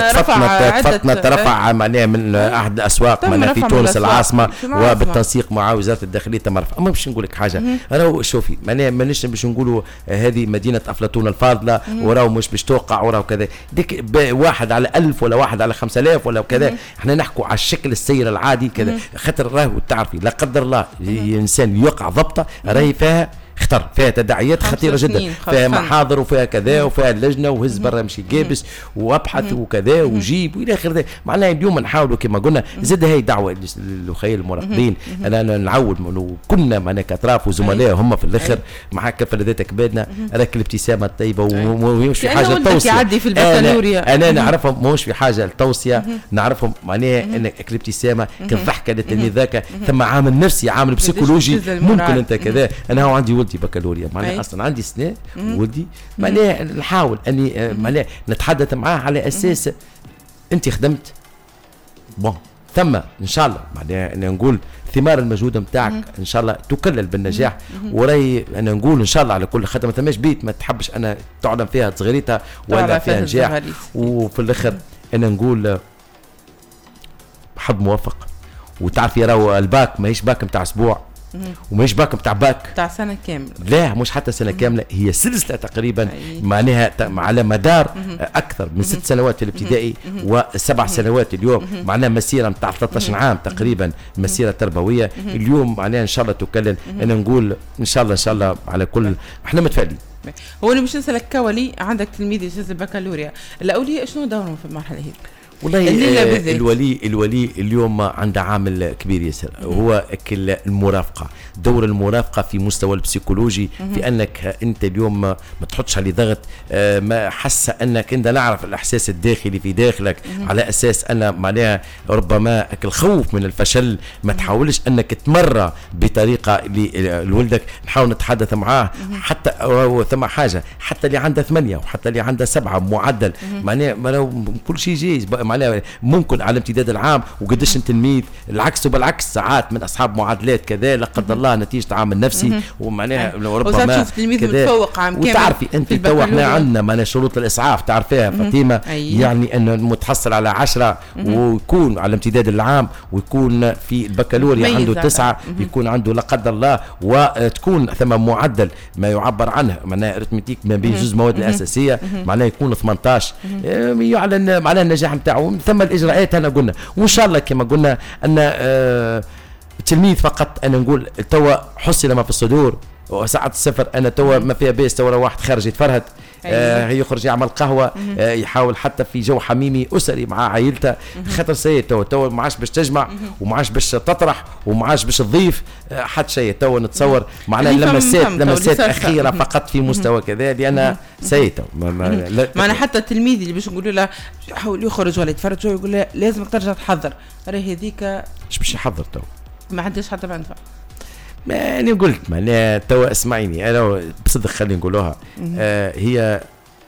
رفع معناها من احد الاسواق معناها في تونس العاصمه وبالتنسيق مع وزاره الداخليه تم رفع. اما باش نقول لك حاجه راهو شوفي معناها مانيش باش نقولوا هذه مدينه افلاطون الفاضله وراهو مش باش توقع وراهو كذا ديك واحد على 1000 ولا واحد على 5000 ولا كذا. احنا نحكوا على الشكل السير العادي كذا. خاطر راهو تعرفي لا قدر الله انسان يقع ضبطه راهي فيها اختر فيها تداعيات خطيره جدا، فيها محاضر وفيها كذا وفيها اللجنه وهز برا مشي جابس وابحث وكذا وجيب والى اخره. معناها اليوم نحاولوا كما قلنا زاد هي دعوه للخيل المراقبين. انا نعود كنا معنا كاطراف وزملاء هم في الاخر مع كفلذات كبادنا راك الابتسامه الطيبه ومش في حاجه توصيه. يعدي في البكالوريا انا نعرفهم ماهوش في حاجه التوصيه، نعرفهم معناها انك الابتسامه كالضحكه للتلميذ ذاك ثم عامل نفسي عامل بسيكولوجي ممكن انت كذا. انا هو عندي ولدي بكالوريا معناها اصلا عندي سنه ولدي معناها نحاول اني معناها نتحدث معاه على اساس انت خدمت بون ثم ان شاء الله معناها انا نقول ثمار المجهود نتاعك ان شاء الله تكلل بالنجاح. وراي انا نقول ان شاء الله على كل خدمه ما ثماش بيت ما تحبش انا تعلم فيها صغيرتها ولا فيها نجاح. وفي الاخر انا نقول حظ موفق. وتعرف راهو الباك ماهيش باك نتاع اسبوع وماهيش باك نتاع باك تاع سنه كامله، لا مش حتى سنه كامله، هي سلسله تقريبا معناها على مدار اكثر من 6 سنوات في الابتدائي و7 سنوات اليوم، معناها مسيره نتاع 13 عام تقريبا مسيره تربويه. اليوم معناها ان شاء الله تكلل. انا نقول ان شاء الله على كل احنا متفائلين. هو اللي باش نسالك كولي عندك تلميذ يجهز البكالوريا، الاولياء شنو دورهم في المرحله هذه؟ والله الولي اليوم عنده عامل كبير ياسر هو المرافقه، دور المرافقه في مستوى البسيكولوجي في انك انت اليوم ما تحطش عليه ضغط، ما حس انك انت نعرف الاحساس الداخلي في داخلك على اساس ان معناها ربما الخوف من الفشل ما تحاولش انك تمر بطريقه لولدك. نحاول نتحدث معاه حتى ثم حاجه حتى اللي عنده 8 وحتى اللي عنده 7 معدل معناها كل شيء جايز معناها ممكن على امتداد العام وقديش تلميذ العكس وبالعكس ساعات من اصحاب معادلات كذا لا قدر الله نتيجه عامل نفسي ومعناها ربما تشوف تلميذ متفوق عام كامل. وتعرفي انت تو احنا عندنا معناها شروط الاسعاف تعرفيها فاطمه يعني انه متحصل على 10 ويكون على امتداد العام ويكون في البكالوريا عنده 9 يكون عنده لا قدر الله وتكون ثم معدل ما يعبر عنه معناها ارثمتيك ما بين جزء المواد الاساسيه معناها يكون 18 يعلن معناها النجاح نتاعو. ثم الاجراءات انا قلنا وان شاء الله كما قلنا ان التلميذ فقط انا نقول توا حصل ما في الصدور وساعة السفر انا توا ما فيها بيس توا واحد خارج يتفرهد يخرج يعمل قهوه يحاول حتى في جو حميمي اسري مع عائلته خاطر سيد توا ما عادش باش تجمع وما عادش باش تطرح وما عادش باش تضيف حتى شيء. توا نتصور معناها لمسات اخيره فقط في مستوى كذا لان سيد معناها حتى التلميذ اللي باش نقولوا له يحاول يخرج ولا يتفرج يقول له لازمك ترجع تحضر راهي هذيك ايش باش يحضر توا ما عندهاش حتى منفعه. ما أنا قلت معناها توا اسمعيني أنا بصدق خلينا نقولوها هي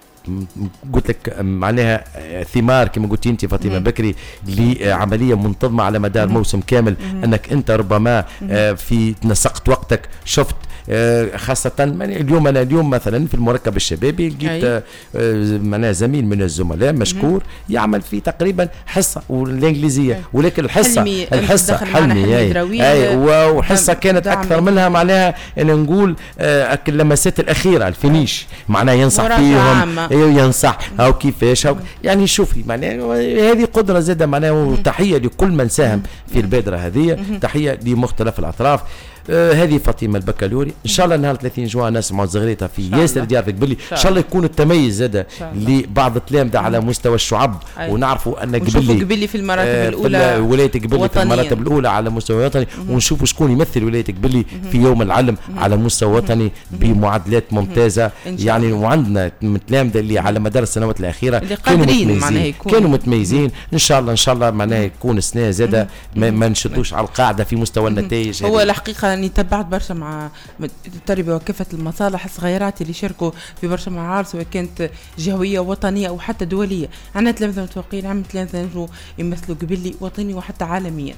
قلت لك معناها ثمار كما قلت انت فاطمه بكري لعمليه منتظمه على مدار موسم كامل انك انت ربما في نسقت وقتك شفت خاصة اليوم مثلا في المركب الشبابي لقيت معناها زميل من الزملاء مشكور يعمل في تقريبا حصة والإنجليزية ولكن الحصة حلمي وحصة كانت أكثر منها معناها أنا نقول اللمسات الأخيرة الفينيش معناها ينصح فيهم ينصح أو كيفاش يعني شوفي معناها هذه قدرة زادة معناها وتحية لكل من ساهم في البادرة هذه تحية لمختلف الأطراف. هذه فاطمه البكالوري ان شاء الله نهار 30 جوان نسمعوا زغريتها في ياسر ديار في قبلي ان شاء الله يكون التميز زاد لبعض التلامذه على مستوى الشعب ونعرفوا ان قبلي في المراتب الاولى ولايه قبلي في المراتب الاولى على مستوى وطني ونشوفوا شكون يمثل ولايه قبلي في يوم العلم على مستوى وطني بمعادلات ممتازه يعني وعندنا التلامذه اللي على مدار السنوات الاخيره كانوا متميزين ان شاء الله معناها يكون السنه زاد ما نشدوش على القاعده في مستوى النتائج. هو الحقيقه اني تبعت برشا مع التربيه وكافه المصالح الصغيرات اللي شاركوا في برشا معارض سواء كانت جهويه وطنيه او حتى دوليه. عندنا تلامذه متفوقين عندنا تلامذه يمثلوا قبلي وطني وحتى عالميا.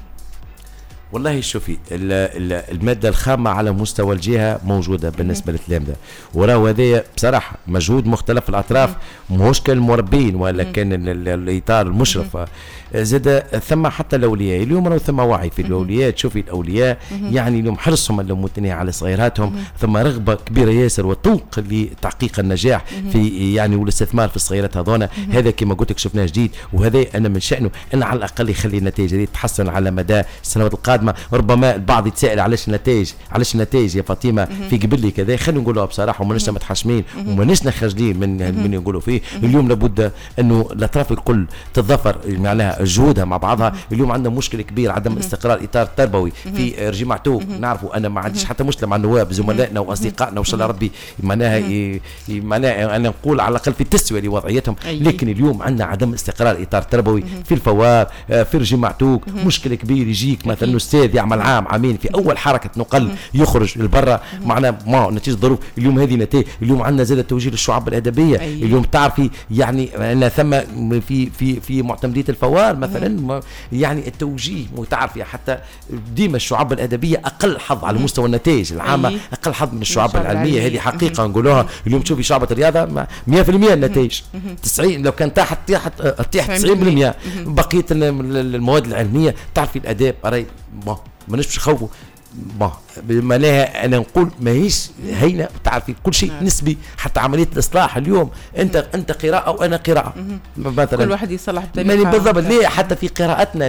والله شوفي المادة الخامة على مستوى الجهة موجودة بالنسبة للتلامذة وراهو هذايا بصراحة مجهود مختلف الأطراف ماهوش كان المربين ولا كان الإطار المشرف زاد ثم حتى الأولياء اليوم راهو ثم وعي في الأولياء تشوفي الأولياء يعني اليوم حرصهم اللي على صغيراتهم ثم رغبة كبيرة ياسر وطوق لتحقيق النجاح في يعني والاستثمار في الصغيرات هذونا هذا كما قلت لك شفناه جديد وهذا أنا من شأنه أن على الأقل يخلي النتائج هذه تتحسن على مدى السنوات القادمة القادمه. ربما البعض يتساءل علاش النتائج يا فاطمه في قبلي كذا. خلينا نقولوا بصراحه وماناش متحشمين وماناش خارجين من يقولوا فيه. اليوم لابد انه الاطراف الكل تتظافر معناها جهودها مع بعضها. اليوم عندنا مشكله كبيره، عدم استقرار اطار تربوي في رجيم معتوق. نعرفوا انا ما عنديش حتى مشكله مع النواب زملائنا واصدقائنا وان شاء الله ربي معناها انا نقول على الاقل في التسويه لوضعيتهم. لكن اليوم عندنا عدم استقرار اطار تربوي في الفوار في رجيم معتوق. مشكله كبير يجيك مثلا استاذ يعمل عام عامين في اول حركه نقل يخرج للبرا معنا ما نتيجه ظروف. اليوم هذه نتائج. اليوم عندنا زاد توجيه للشعب الادبيه. اليوم تعرفي يعني ان ثم في معتمديه الفوار مثلا يعني التوجيه وتعرفي حتى ديما الشعب الادبيه اقل حظ على مستوى النتائج العامه، اقل حظ من الشعب العلميه. هذه حقيقه نقولوها. اليوم تشوفي شعبة الرياضه 100% النتائج 90 لو كان تطيح 90%. بقيه المواد العلميه تعرفي الاداب راي ما نش نخوفوا معناها انا نقول ماهيش هينه. تعرفي كل شيء نسبي، حتى عمليه الاصلاح اليوم انت قراءه وانا قراءه مثلا كل واحد يصلح بطريقه بالضبط. ليه حتى في قراءتنا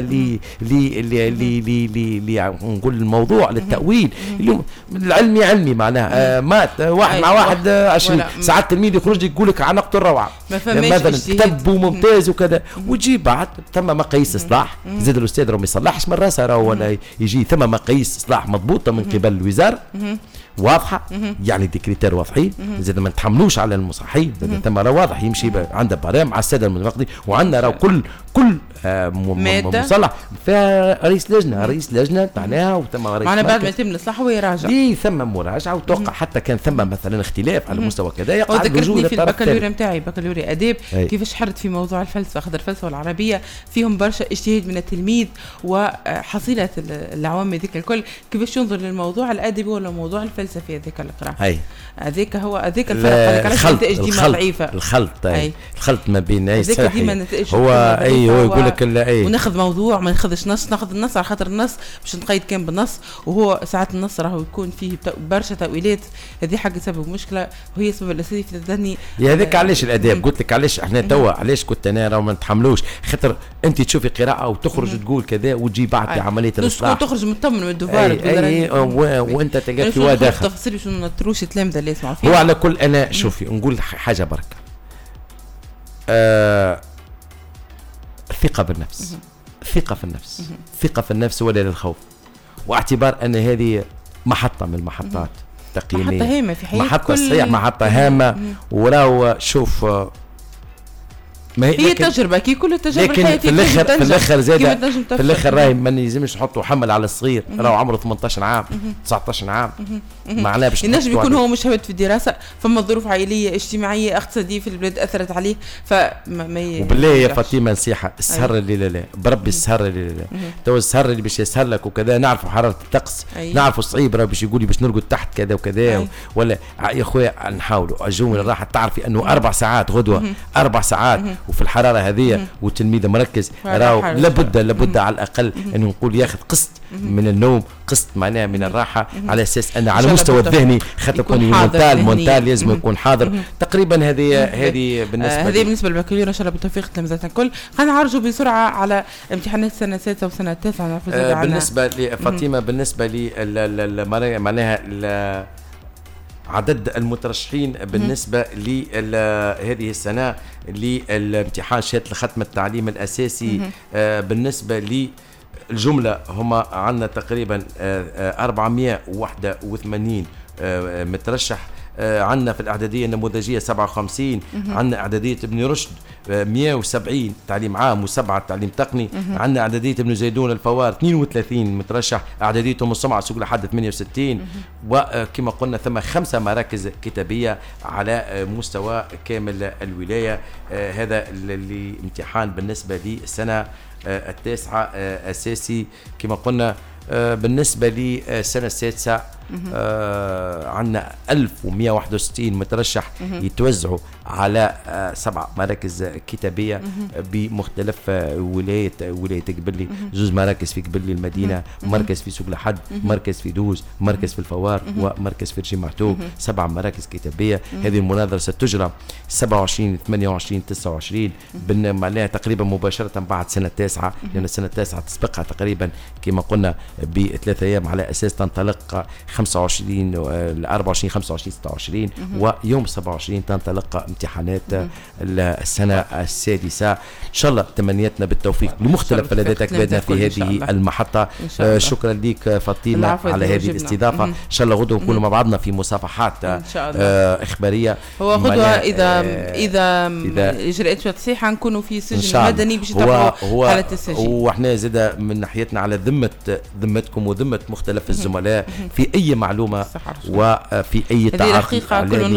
نقول الموضوع للتاويل اليوم علمي معناها مات واحد مع واحد 20 ساعات تلميذ يخرج يقول لك عنقت الروعه مثلا كتب ممتاز وكذا وتجي بعد ثم مقاييس اصلاح. زاد الاستاذ راه ما يصلحش من راسه ولا يجي ثم مقاييس اصلاح مضبوطه من قبل الوزاره واضحه. يعني دي كريتير واضحين. زاد ما نتحملوش على المصحين. زاد ثم راه واضح يمشي عنده برامج على الساده المتناقضين. وعندنا راه كل مصلح فيها رئيس لجنه معناها وثم رئيس معنا بعد ما يتم الاصلاح هو يراجع. ثم مراجعه وتوقع حتى كان ثم مثلا اختلاف على مستوى كذا يقع ذكرتني في البكالوريا نتاعي بكالوريا اداب كيفاش حرت في موضوع الفلسفه. خاطر الفلسفه والعربيه فيهم برشا اجتهاد من التلميذ وحصيله العوام ذيك الكل كيفاش ينظر للموضوع الادبي ولا الموضوع الفلسفي هذاك القراءه. هذاك هو هذاك الفرق. علاش النتائج ديما ضعيفه. الخلط ما بين هو هو يقول لك وناخذ موضوع ما ناخذش نص. ناخذ النص على خاطر النص باش نقيد كان بالنص. وهو ساعات النص راهو يكون فيه برشا تاويلات. هذه حاجه سبب مشكله وهي السبب الاساسي في تدني هذاك. علاش الاداب قلت لك علاش احنا توا علاش كنت انا راه ما نتحملوش. خاطر انت تشوفي قراءه وتخرج تقول كذا وتجي بعد في عمليه الاصلاح تخرج مطمن من الدوار وانت تلقى في واد اخر. تفاصيل باش ما نطروش التلامذه اللي يسمعوا فيها. هو على كل انا شوفي نقول حاجه بركه ثقة بالنفس. ثقة في النفس ولا للخوف. واعتبار أن هذه محطة من المحطات تقييمية. محطة هامة في حياة محطة صحيح محطة هامة. وراو شوف ما هي تجربة كي كل التجارب الحياتية في الاخر زاد في الاخر راهي ما نلزمش نحطوا حمل على الصغير راهو عمره 18 عام 19 عام معناه باش ينجم يكون هو مشهد في الدراسة. فما ظروف عائلية اجتماعية اقتصادية في البلاد أثرت عليه. وبالله يا فاطمة نصيحة السهر اللي لا بربي السهر اللي لا تو السهر اللي باش يسهر لك وكذا. نعرفوا حرارة الطقس نعرفوا صعيب راه باش يقولي باش نرقد تحت كذا وكذا ولا يا خويا نحاولوا الجو الراحة. تعرفي انه 4 ساعات غدوة 4 ساعات وفي الحراره هذه والتلميذ مركز راهو لابد على الاقل انه نقول ياخذ قسط من النوم قسط معناه من الراحه على اساس ان على المستوى الذهني خاطر يكون مونتال لازم يكون حاضر. تقريبا هذه بالنسبه للبكالوريا ان شاء الله بالتوفيق تلامذتنا الكل. خلينا نعرجوا بسرعه على امتحانات السنه السادسه والسنه التاسعه. بالنسبه لفاطمه بالنسبه لي معناها عدد المترشحين بالنسبة لهذه السنة للامتحان شهادة الختم التعليم الأساسي بالنسبة للجملة هما عندنا تقريبا 481 مترشح. عندنا في الإعدادية النموذجية 57. عندنا إعدادية ابن رشد 170 تعليم عام و7 تعليم تقني. عندنا إعدادية ابن زيدون الفوار 32 مترشح. إعدادية أم الصمع سوق لحد 68. وكما قلنا ثم 5 مراكز كتابية على مستوى كامل الولاية. هذا الامتحان بالنسبة للسنة التاسعة أساسي كما قلنا. بالنسبة للسنة السادسة عندنا 1161 مترشح يتوزعوا على 7 مراكز كتابية بمختلف ولاية قبلي. 2 مراكز في قبلي المدينة، مركز في سوق لحد، مركز في دوز، مركز في الفوار، ومركز في رجيم معتوق. 7 مراكز كتابية. هذه المناظرة ستجرى 27 28 29 معناها تقريبا مباشرة بعد سنة 9، لأن السنة 9 تسبقها تقريبا كما قلنا ب3 أيام، على أساس تنطلق 25 24 25 26 ويوم 27 تنطلق امتحانات السنة السادسة. إن شاء الله تمنياتنا بالتوفيق لمختلف بلدات أكبادنا في هذه المحطة. شكرا لك فاطمة على هذه الاستضافة. إن شاء الله غدوة نكونوا مع بعضنا في مصافحات إخبارية. هو غدوة إذا إجراءات تصحيح نكونوا في سجن مدني باش يتابعوا حالة السجين. وإحنا زاد من ناحيتنا على ذمتكم وذمة مختلف الزملاء في أي معلومة وفي أي تعاقد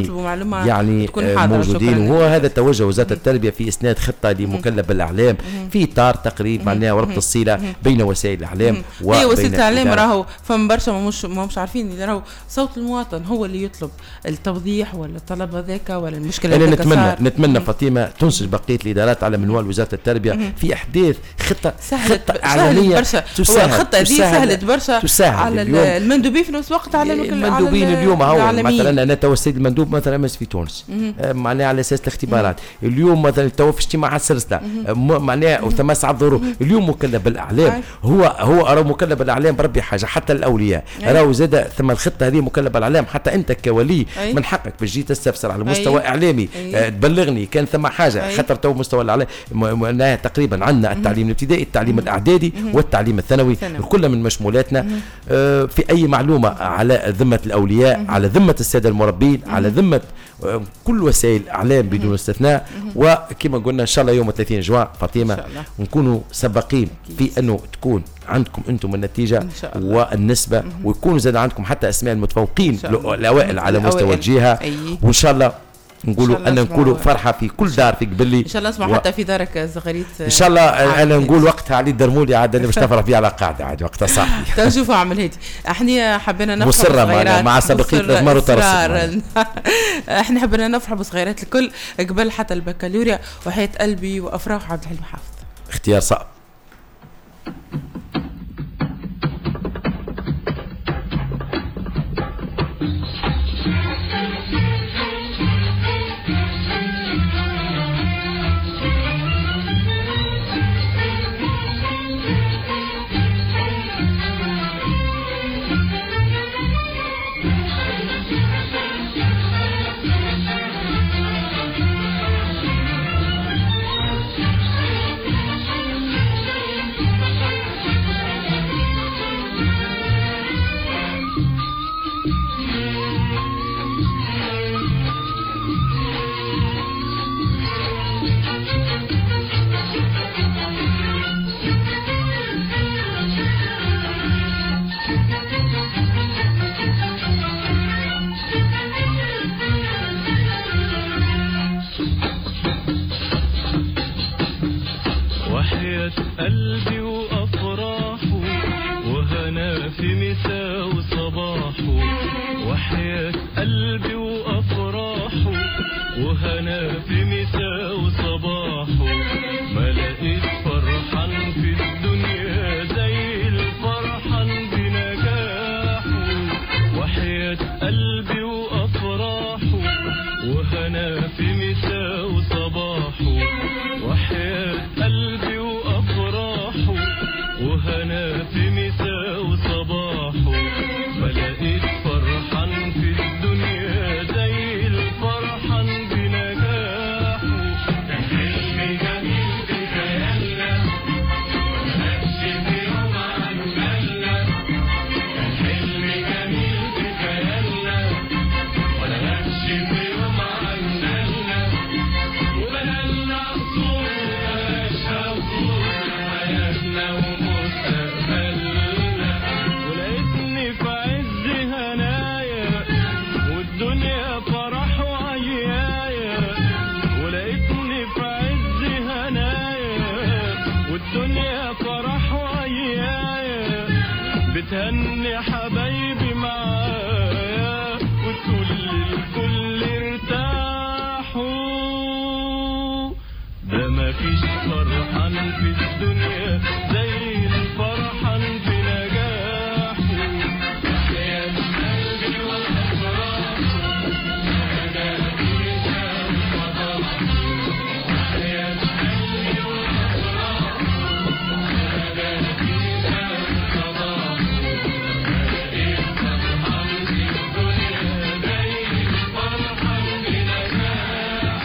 يعني موجودين. وهو هذا توجه وزارة التربية في إسناد خطة لمكلف بالإعلام في إطار تقريب معناها وربط الصلة بين وسائل الإعلام وبين وسائل الإعلام. راهو فما برشا مش عارفين اللي راهو صوت المواطن هو اللي يطلب التوضيح ولا الطلب هذاك ولا المشكلة. أنا نتمنى فاطمة تنسج بقية الإدارات على منوال وزارة التربية في إحداث خطة إعلامية برشا. الخطة دي سهلت برشا على المندوبين في نفس الوقت على المندوبين. اليوم هو مثلا أنا توسيد المندوب مثلا أمس في تونس معناها على أساس الاختبارات. اليوم مثلا تو في اجتماعات سلسلة معناها وثمس على الظروف. اليوم مكلف بالإعلام هو راه مكلف بالإعلام بربي حاجة حتى الأولياء راهو زاد ثم الخطة هذه مكلف بالإعلام. حتى أنت كولي من حقك باش جيت تستفسر على مستوى إعلامي تبلغني كان ثم حاجة خاطر تو مستوى الإعلام تقريبا عندنا التعليم الابتدائي، التعليم الإعدادي والتعليم الثانوي كل من مشمولاتنا. في أي معلومة على ذمة الأولياء، على ذمة السادة المربين، على ذمة كل وسائل الإعلام بدون استثناء. وكما قلنا إن شاء الله يوم 30 جوان فاطمة نكونوا سباقين في أنه تكون عندكم أنتم النتيجة والنسبة، ويكونوا زاد عندكم حتى أسماء المتفوقين الأوائل على مستوى الجهة. وإن شاء الله نقولوا فرحة في كل دار في قبلي. إن شاء الله نسمع حتى في دارك زغريت. إن شاء الله أنا نقول وقتها علي الدرمولي عاد اللي باش نفرح بيه على قاعدة عاد وقتها صاحبي. تشوفوا عمل هادي. احنا حبينا نفرح بصغيرات مع سابقين الأزمار وترصد. احنا حبينا نفرح بصغيرات الكل قبل حتى البكالوريا. وحياة قلبي وأفراح عبد الحليم حافظ. اختيار صعب. قلبي وأفراحه وهنا في مساء وصباحه. وحياة قلبي وأفراحه وهنا في مساء وصباحه. ما لقيت فرحان في الدنيا زي الفرحان بنجاحه. وحياة قلبي وأفراحه وهنا في مساء وصباحه. وحياة قلبي وأفراحه وهنا في مساء وصباحه. ما لقيت فرحان في الدنيا زي الفرحان بنجاحه. كان حلم جميل في خيالنا ملكش في يوم عن بالنا. كان حلم جميل في خيالنا ولا ملكش في يوم عن بالنا. وبدلنا الصور حياتنا ومستقبلنا. ولقيتني في عز هنايا والدنيا فرح وعيايا. ولقيتني في عز هنايا والدنيا فرح وعيايا. بتهني حبايبي معايا وتقول الكل ارتاحوا. فرحان في الدنيا زي الفرحان في نجاحه. يا قلبي والأفراح أنا فيها الفضاء. يا قلبي والأفراح أنا فيها الفضاء. فرحان في الدنيا زي الفرحان في نجاحه.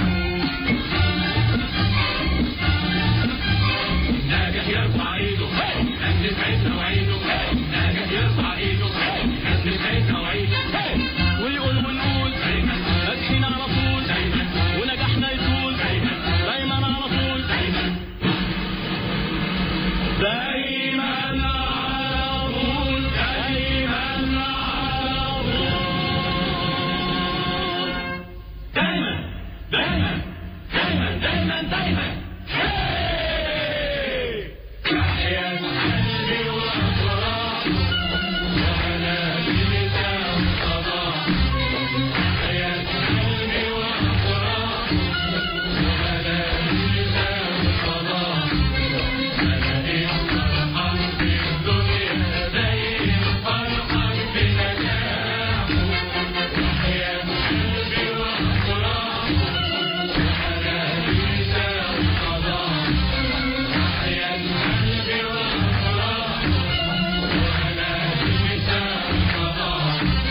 ناجح يرفع ايده قد سعيدنا وعيده. ناجح يرفع ايده قد سعيدنا وعيده. ويقول ونقول ناجحين على طول ونجاحنا يطول دايما على طول. دايما على طول. دايما على طول. دايما دايما دايما دايما دايما. يا قلبي والأفراح وأنا بيتا القضاء. يا قلبي والأفراح وأنا بيتا القضاء. أنا فرحان في الدنيا زي الفرحان في نجاحه. يا قلبي والأفراح وأنا بيتا القضاء. يا قلبي والأفراح وأنا بيتا القضاء.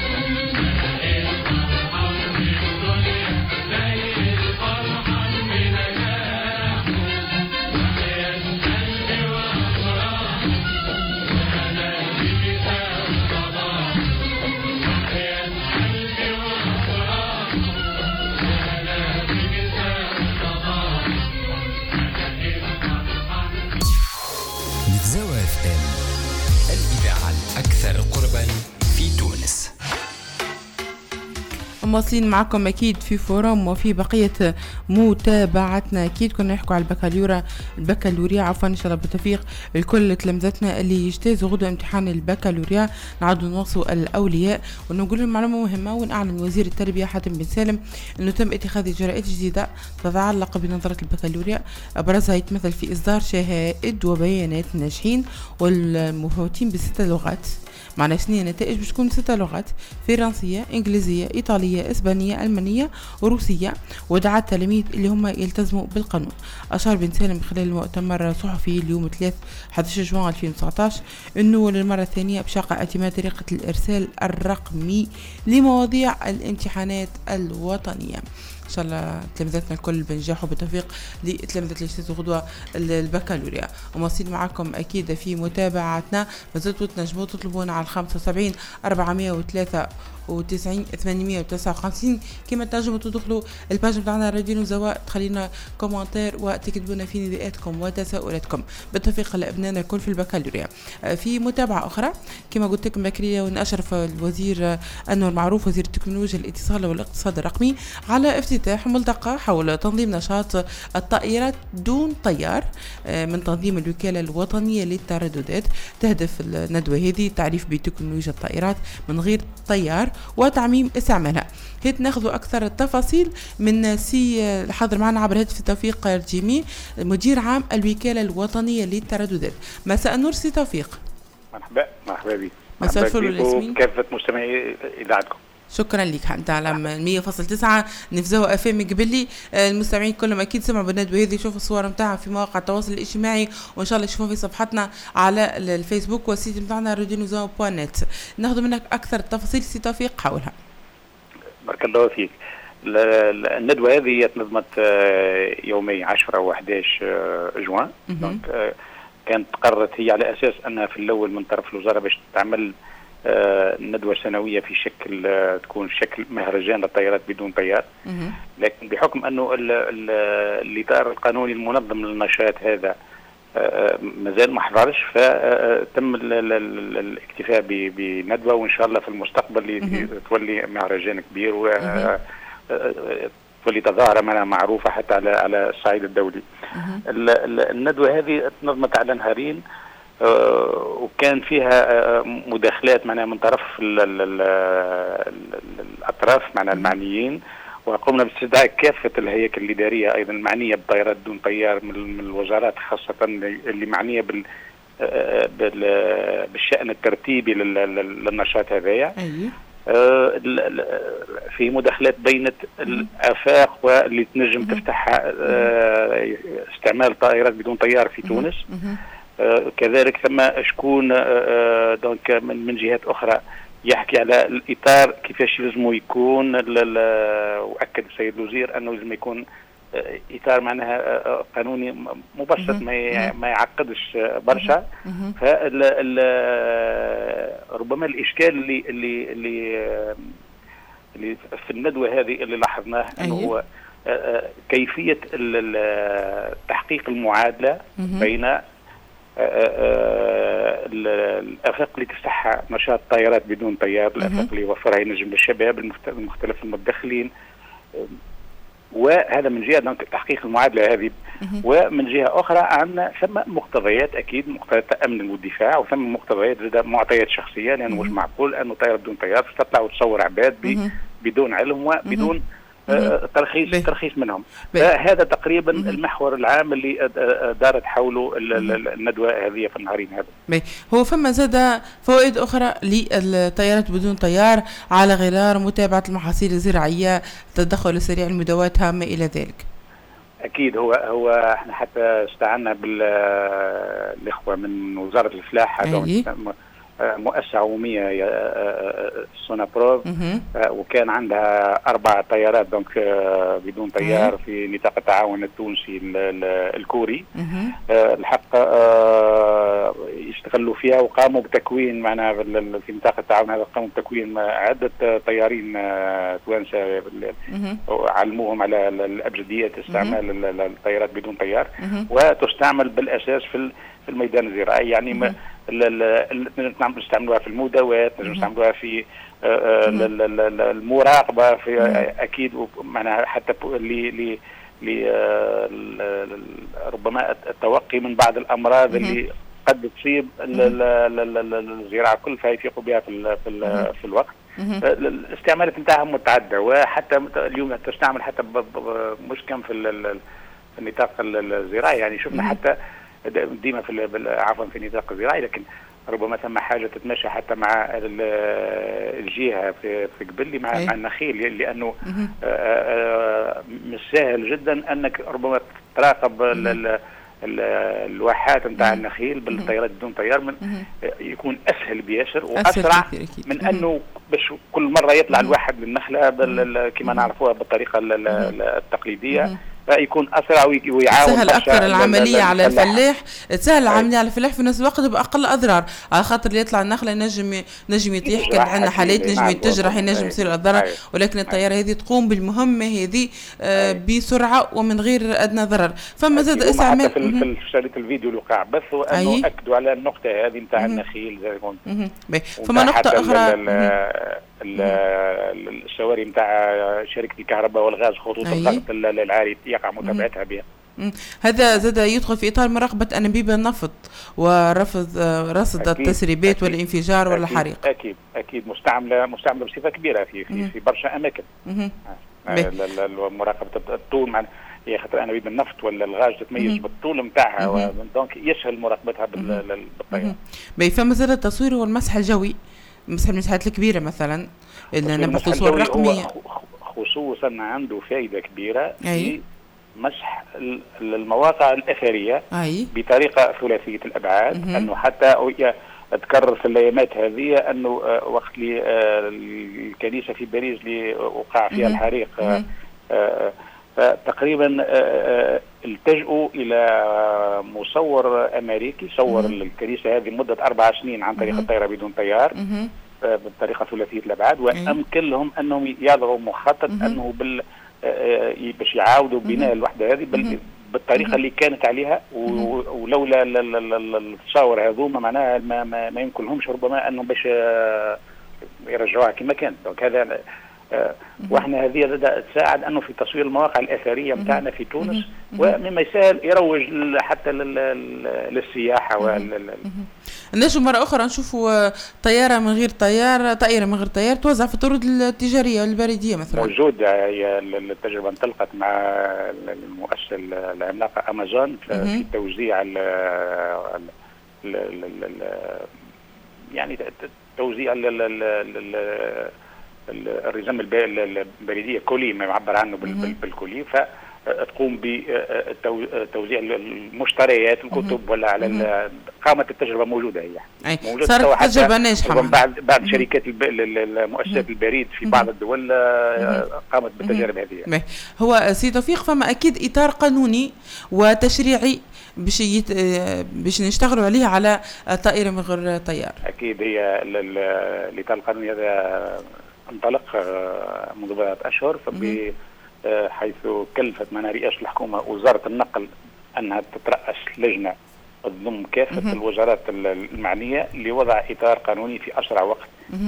فرحان في الدنيا زي الفرحان في نجاحه. يا قلبي والأفراح وأنا بيتا القضاء. يا قلبي والأفراح وأنا بيتا القضاء. نفزاوة اف ام، الإذاعة الأكثر قربا في تونس. مواصلين معكم أكيد في فورم وفي بقية متابعتنا. أكيد كنا نحكوا على البكالوريا عفوا إن شاء الله بالتوفيق الكل تلامذتنا اللي يجتازوا غدوة امتحان البكالوريا. نعدوا نوصوا الأولياء ونقول لهم معلومة مهمة. ونعلن وزير التربية حاتم بن سالم أنه تم اتخاذ إجراءات جديدة تتعلق بنظرة البكالوريا، أبرزها يتمثل في إصدار شهائد وبيانات الناجحين والمفوتين ب6 لغات. معنا شنو النتائج باش تكون 6 لغات: فرنسية، إنجليزية، إيطالية، إسبانية، ألمانية وروسية. ودعا التلاميذ اللي هم يلتزموا بالقانون. أشار بن سالم خلال المؤتمر الصحفي اليوم 11 جوان 2019 أنه للمرة الثانية بشاق اعتماد طريقة الإرسال الرقمي لمواضيع الامتحانات الوطنية. إن شاء الله تلامذتنا الكل بنجاح وبالتوفيق لتلامذة اللي يجتازوا غدوة البكالوريا. ومواصلين معكم أكيد في متابعتنا. ما زلتوا تنجموا تطلبونا على 75 403 و90 859. كما تنجموا تدخلوا الباج بتاعنا راديو نفزاوة، تخلينا كومنتير وتكتبونا في نداءاتكم وتساؤلاتكم بالتوفيق لأبنائنا الكل في البكالوريا. في متابعة أخرى كما قلت لكم بكرية، وإن أشرف الوزير أنور معروف وزير التكنولوجيا الاتصال والاقتصاد الرقمي على افتتاح ملتقى حول تنظيم نشاط الطائرات دون طيار من تنظيم الوكالة الوطنية للترددات. تهدف الندوة هذه التعريف بتكنولوجيا الطائرات من غير طيار وتعميم استعمالها. هيت ناخذوا أكثر التفاصيل من سي الحاضر معنا عبر هاتف توفيق الجيمي مدير عام الوكالة الوطنية للترددات. مساء النور سي توفيق. مرحبا بك. مساء الفل والياسمين. كافة مستمعي إذاعتكم. شكرا لك. انت على 100.9 نفزاوة اف ام. قبل لي المستمعين كلهم اكيد سمعوا بالندوه هذه، يشوفوا الصور نتاعها في مواقع التواصل الاجتماعي، وان شاء الله يشوفوها في صفحتنا على الفيسبوك والسيت نتاعنا radionefzawa.net. ناخذ منك اكثر التفاصيل سي توفيق حولها. بارك الله فيك. الندوه هذه تنظمت يومي 10 و11 جوان. كانت قررت هي على اساس انها في الاول من طرف الوزاره باش تعمل ندوة سنوية في شكل تكون شكل مهرجان للطيارات بدون طيار. لكن بحكم أنه الإطار القانوني المنظم للنشاط هذا مازال ما حضرش، فتم الاكتفاء بندوة، وإن شاء الله في المستقبل تولي مهرجان كبير تولي تظاهرة معروفة حتى على الصعيد الدولي. الندوة هذه تنظمت على نهارين، وكان فيها مداخلات من طرف الأطراف المعنيين، وقمنا باستدعاء كافة الهياكل الإدارية أيضا المعنية بالطائرات دون طيار من الوزارات خاصة اللي معنية بالشأن الترتيبي للنشاط هذايا. في مداخلات بينت الآفاق واللي تنجم تفتحها استعمال طائرات بدون طيار في تونس. كذلك ثم شكون دونك من جهات أخرى يحكي على الإطار كيفاش لازم يكون، وأكد السيد الوزير أنه لازم يكون إطار معناها قانوني مبسط ما يعقدش برشا. ربما الإشكال اللي في الندوة هذه اللي لاحظناه أنه هو كيفية تحقيق المعادلة بين الآفاق اللي تفتحها نشاط طائرات بدون طيار، الآفاق اللي يوفرها ينجم للشباب المختلف المدخلين، وهذا من جهة تحقيق المعادلة هذه. ومن جهة أخرى عندنا ثم مقتضيات، أكيد مقتضيات الأمن والدفاع، وثم مقتضيات معطيات شخصية، لأنه مش معقول أنه طائرة بدون طيار تطلع وتصور عباد بدون علم وبدون ترخيص منهم. فهذا تقريبا المحور العام اللي دارت حوله الندوة هذه في النهارين هذا. هو فما زاد فوائد أخرى للطيارات بدون طيار على غرار متابعة المحاصيل الزراعية، التدخل السريع، المداوات هامة إلى ذلك. أكيد هو احنا حتى استعنا بالإخوة من وزارة الفلاحة، مؤسسة عمومية سونابروف، وكان عندها 4 طيارات بدون طيار في نطاق التعاون التونسي الكوري. الحق يستغلوا فيها وقاموا بتكوين معنا في نطاق التعاون هذا، قاموا بتكوين عدة طيارين توانسة علموهم على الأبجديات استعمال الطيارات بدون طيار، وتستعمل بالأساس في الميدان الزراعي. يعني نجم نستعملوها في المداوات، نجم نستعملوها في المراقبة، في أكيد معناها حتى ربما التوقي من بعض الأمراض اللي قد تصيب الزراعة كل فيفيقوا بها في الوقت. الاستعمالات نتاعها متعددة، وحتى اليوم تستعمل حتى مش كم في النطاق الزراعي. يعني شفنا حتى ديما عفوا في النطاق الزراعي، لكن ربما ثم حاجة تتماشى حتى مع الجهة في قبلي مع النخيل، لأنه مش سهل جدا أنك ربما تراقب الواحات نتاع النخيل بالطيارات بدون طيار، يكون أسهل بياسر وأسرع من أنه باش كل مرة يطلع الواحد للنخلة كما نعرفوها بالطريقة التقليدية، فيكون اسرع ويعاون سهل اكثر العمليه على الفلاح، تسهل العمليه على الفلاح في نفس الوقت باقل اضرار، على خاطر اللي يطلع النخله نجم يطيح، كان عندنا حالات نجم يتجرح، نجم يصير الضرر، ولكن الطياره هذه تقوم بالمهمه هذه بسرعه ومن غير ادنى ضرر. فما زاد استعمال في شريط الفيديو اللي وقع بث انه اكدوا على النقطه هذه نتاع النخيل زي ما قلت. فما نقطه اخرى الشوارع نتاع شركه الكهرباء والغاز خطوط الضغط العالي يقع متابعتها بها. هذا زاد يدخل في اطار مراقبه انابيب النفط ورصد التسريبات والانفجار والحريق. اكيد مستعمله بصفه كبيره في برشا اماكن. مراقبه الطول مع هي خاطر انابيب النفط ولا الغاز تتميز بالطول نتاعها، دونك يسهل مراقبتها بالطياره. فما زاد التصوير والمسح الجوي، مسح المساحات الكبيرة مثلا اللي نبث صور رقمية، خصوصا عنده فائدة كبيرة في مسح المواقع الأثرية بطريقة ثلاثية الأبعاد. أنه حتى أتكرر في الأيامات هذه أنه وقت الكنيسة في باريس اللي وقع فيها الحريق تقريبا التجؤوا إلى مصور أمريكي صور الكنيسة هذه مدة 4 سنين عن طريق الطائرة بدون طيار بالطريقة ثلاثية الأبعاد، وأمكن لهم أنهم يضعوا مخطط أنه باش يعاودوا بناء الوحدة هذه بالطريقة اللي كانت عليها، ولولا التصاور هذوما معناها ما يمكن لهمش ربما أنهم باش يرجعوها كما كانت. دونك هذا واحنا هذه تساعد انه في تصوير المواقع الاثريه نتاعنا في تونس، ومما يسهل يروج حتى للسياحه. نجم مرة أخرى نشوفوا طيارة من غير طيار، طائرة من غير طيار توزع في الطرود التجارية والبريدية مثلا. موجود، هي التجربة انطلقت مع المؤسسة العملاقة أمازون في توزيع يعني توزيع الرزام البريدية كولي ما يعبر عنه بالكولي، فتقوم بتوزيع المشتريات الكتب ولا على قامت التجربة موجودة. هي موجودة صارت تجربة ناجحة بعد شركات مؤسسات البريد في بعض الدول قامت بالتجارب هذه. هو سي توفيق فما أكيد إطار قانوني وتشريعي باش نشتغلوا عليه على طائرة من غير طيار. أكيد هي الإطار القانوني هذا انطلق منذ بضعة أشهر، حيث كلفت رئاسة الحكومة وزارة النقل أنها تترأس لجنة تضم كافة الوزارات المعنية لوضع إطار قانوني في أسرع وقت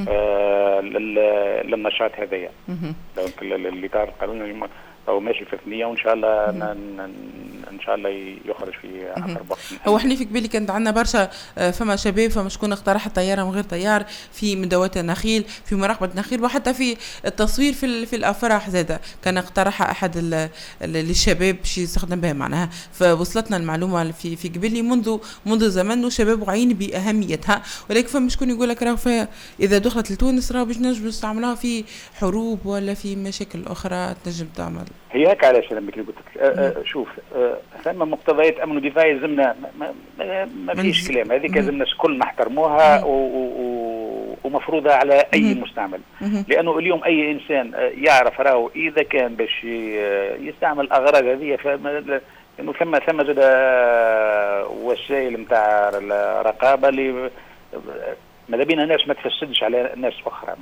للنشاط هذايا. الإطار القانوني أو ماشي في ثنية، وإن شاء الله إن شاء الله يخرج في أقرب وقت. هو احنا في قبيلي كانت عندنا برشا فما شباب فما شكون اقترح الطيارة من غير طيار في مدوات النخيل، في مراقبة النخيل، وحتى في التصوير في الأفراح زادة كان اقترحها أحد الشباب باش يستخدم بها معناها. فوصلتنا المعلومة في قبيلي منذ زمن، وشباب واعيين بأهميتها، ولكن فما شكون يقول لك راهو إذا دخلت لتونس راهو باش نجم نستعملوها في حروب ولا في مشاكل أخرى تنجم تعمل. هي هيك علاش انا قلت لك شوف ثم مقتضيات امن ودفاع يلزمنا ما فيش كلام، هذيك لازمنا الكل نحترموها ومفروضة على اي مستعمل، لانه اليوم اي انسان يعرف راهو اذا كان باش يستعمل اغراض هذه انه ثم زاد وسائل نتاع الرقابه اللي ماذا بينا ناس ما تفسدش على ناس اخرى.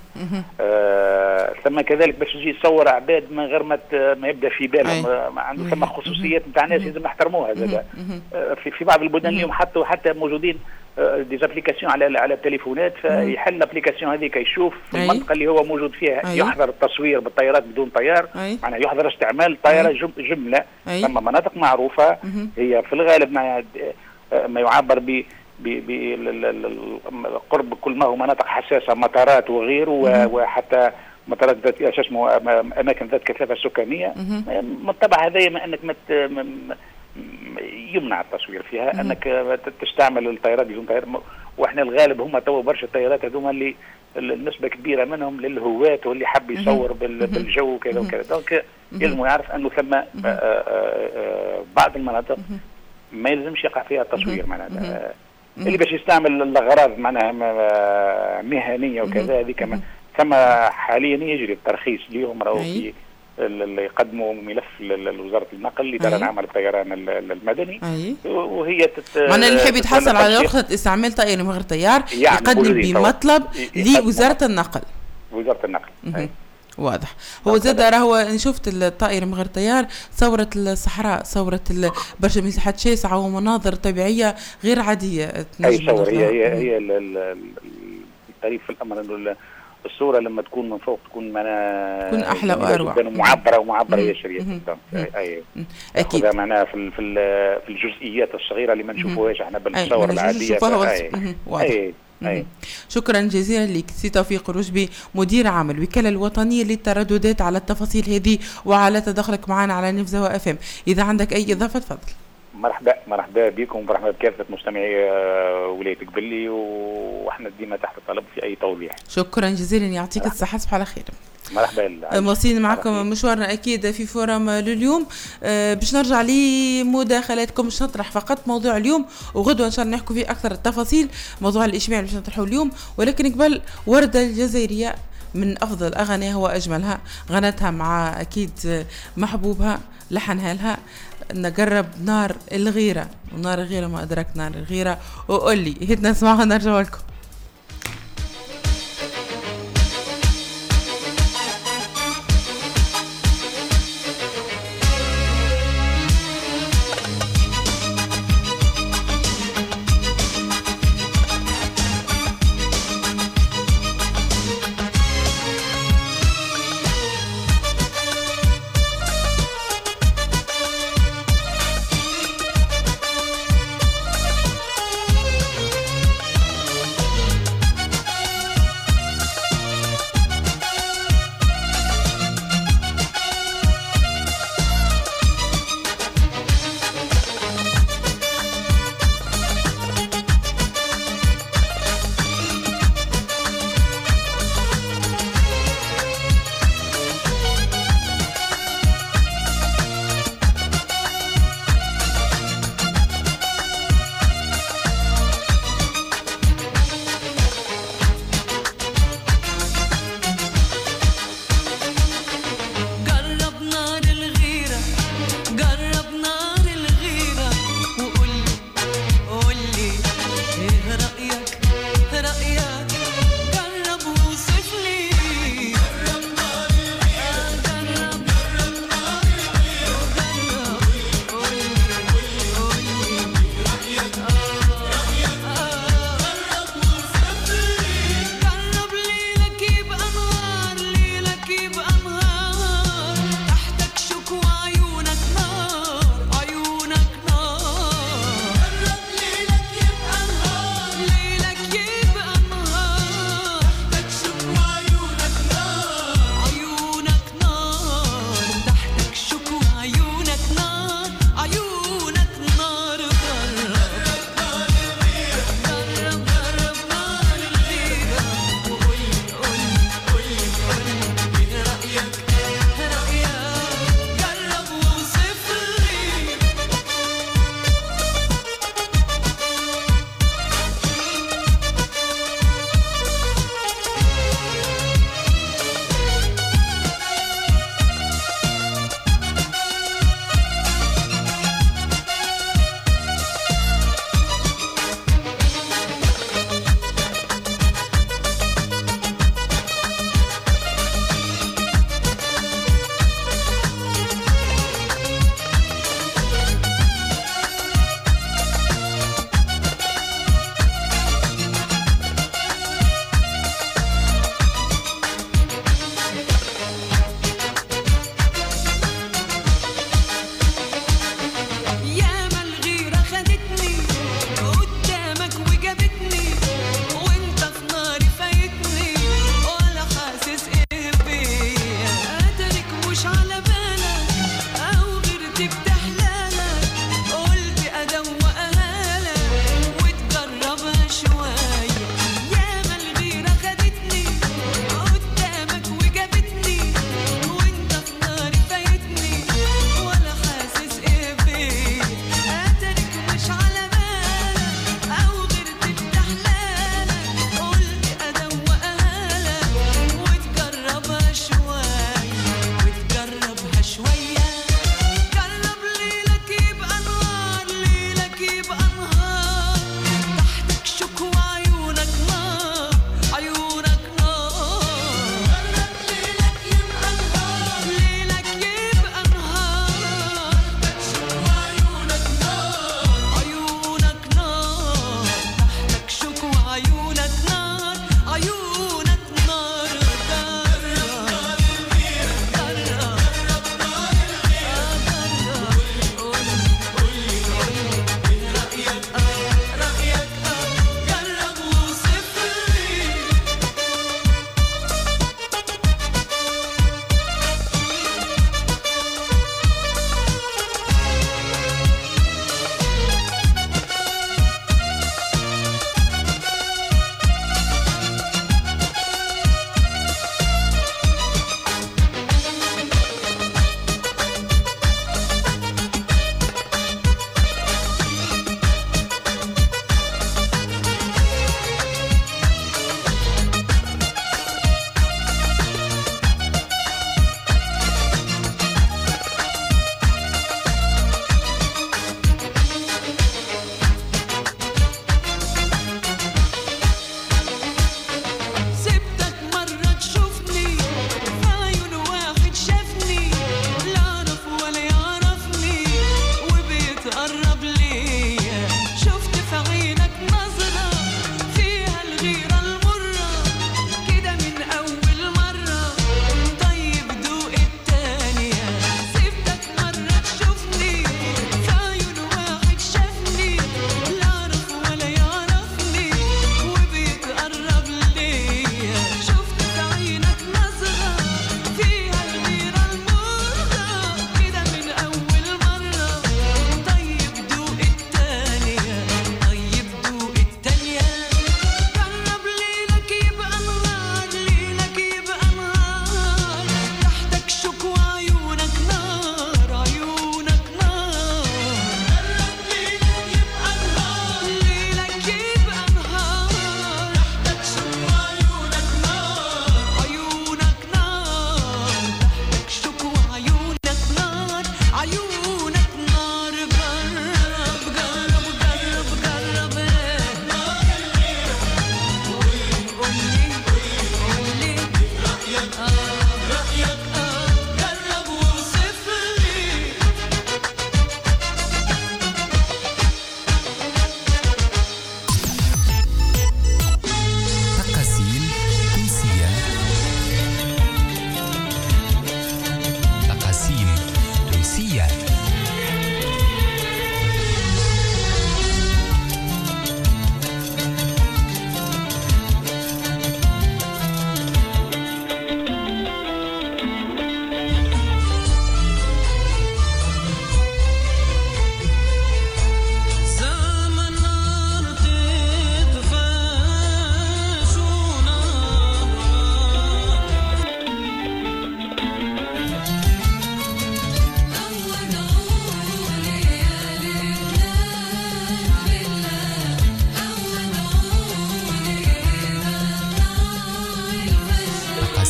ثم كذلك باش يجي يصور عباد من غير ما يبدا في بالهم، عنده ثم خصوصيات نتاع ناس لازم نحترموها. زاد في بعض البلدان اليوم حتى موجودين ديزابليكاسيون على التليفونات، فيحل الابليكاسيون هذيك يشوف في المنطقه اللي هو موجود فيها، يحظر التصوير بالطيارات بدون طيار، معناها يحظر استعمال طائره جمله. ثم مناطق معروفه هي في الغالب ما يعبر بقرب كل ما هو مناطق حساسه، مطارات وغيره، وحتى مطارات ذات اسمه اماكن ذات كثافه سكانيه. بالطبع هذا انك يمنع التصوير فيها، انك تستعمل الطيارات بدون طيار. واحنا الغالب هم تو برشا الطيارات هذوما اللي النسبه كبيره منهم للهواة واللي حب يصور بالجو وكذا وكذا. دونك يلزم يعرف انه ثم بعض المناطق ما يلزمش يقع فيها التصوير، معناها اللي باش يستعمل الأغراض معناها مهنية وكذا. هذه كمان ثم حاليا يجري الترخيص اليوم، راهو في اللي يقدموا ملف لوزارة النقل لإدارة عمل الطيران المدني، وهي معناها اللي يحب يتحصل على رخصة استعمال طائرة من غير طيار يقدم بمطلب لوزارة النقل. وزارة النقل واضح. هو زاد راهو شفت الطائرة من غير طيار صورت الصحراء، صورت برشا مساحات شاسعة ومناظر طبيعية غير عادية. أي صور هي الطريف في الأمر إنه الصورة لما تكون من فوق تكون تكون أحلى وأروع، معبرة هي شريعة. أكيد معناها في الجزئيات الصغيرة اللي ما نشوفوهاش احنا بالصور العادية. شكرا جزيلا لك سي توفيق الرشبي، مدير عام الوكالة الوطنية للترددات، على التفاصيل هذه وعلى تدخلك معنا على نفزة FM. إذا عندك أي إضافة تفضل. مرحبا بكم ومرحبا بكافة مستمعي ولاية قبلي، واحنا ديما تحت الطلب في أي توضيح. شكرا جزيلا، يعطيك الصحة، صباح على خير. مرحبا. مواصلين معكم مشوارنا أكيد في فورم لليوم. باش نرجع لمداخلاتكم، باش نطرح فقط موضوع اليوم، وغدوة إن شاء الله نحكوا فيه أكثر التفاصيل، موضوع الإجماع باش نطرحه اليوم. ولكن قبل وردة الجزائرية من أفضل أغانيها وأجملها، غنتها مع أكيد محبوبها، لحنها لها نقرب نار الغيرة، ونار الغيرة ما أدرك نار الغيرة، وقول لي هيت نسمعها نرجع لكم.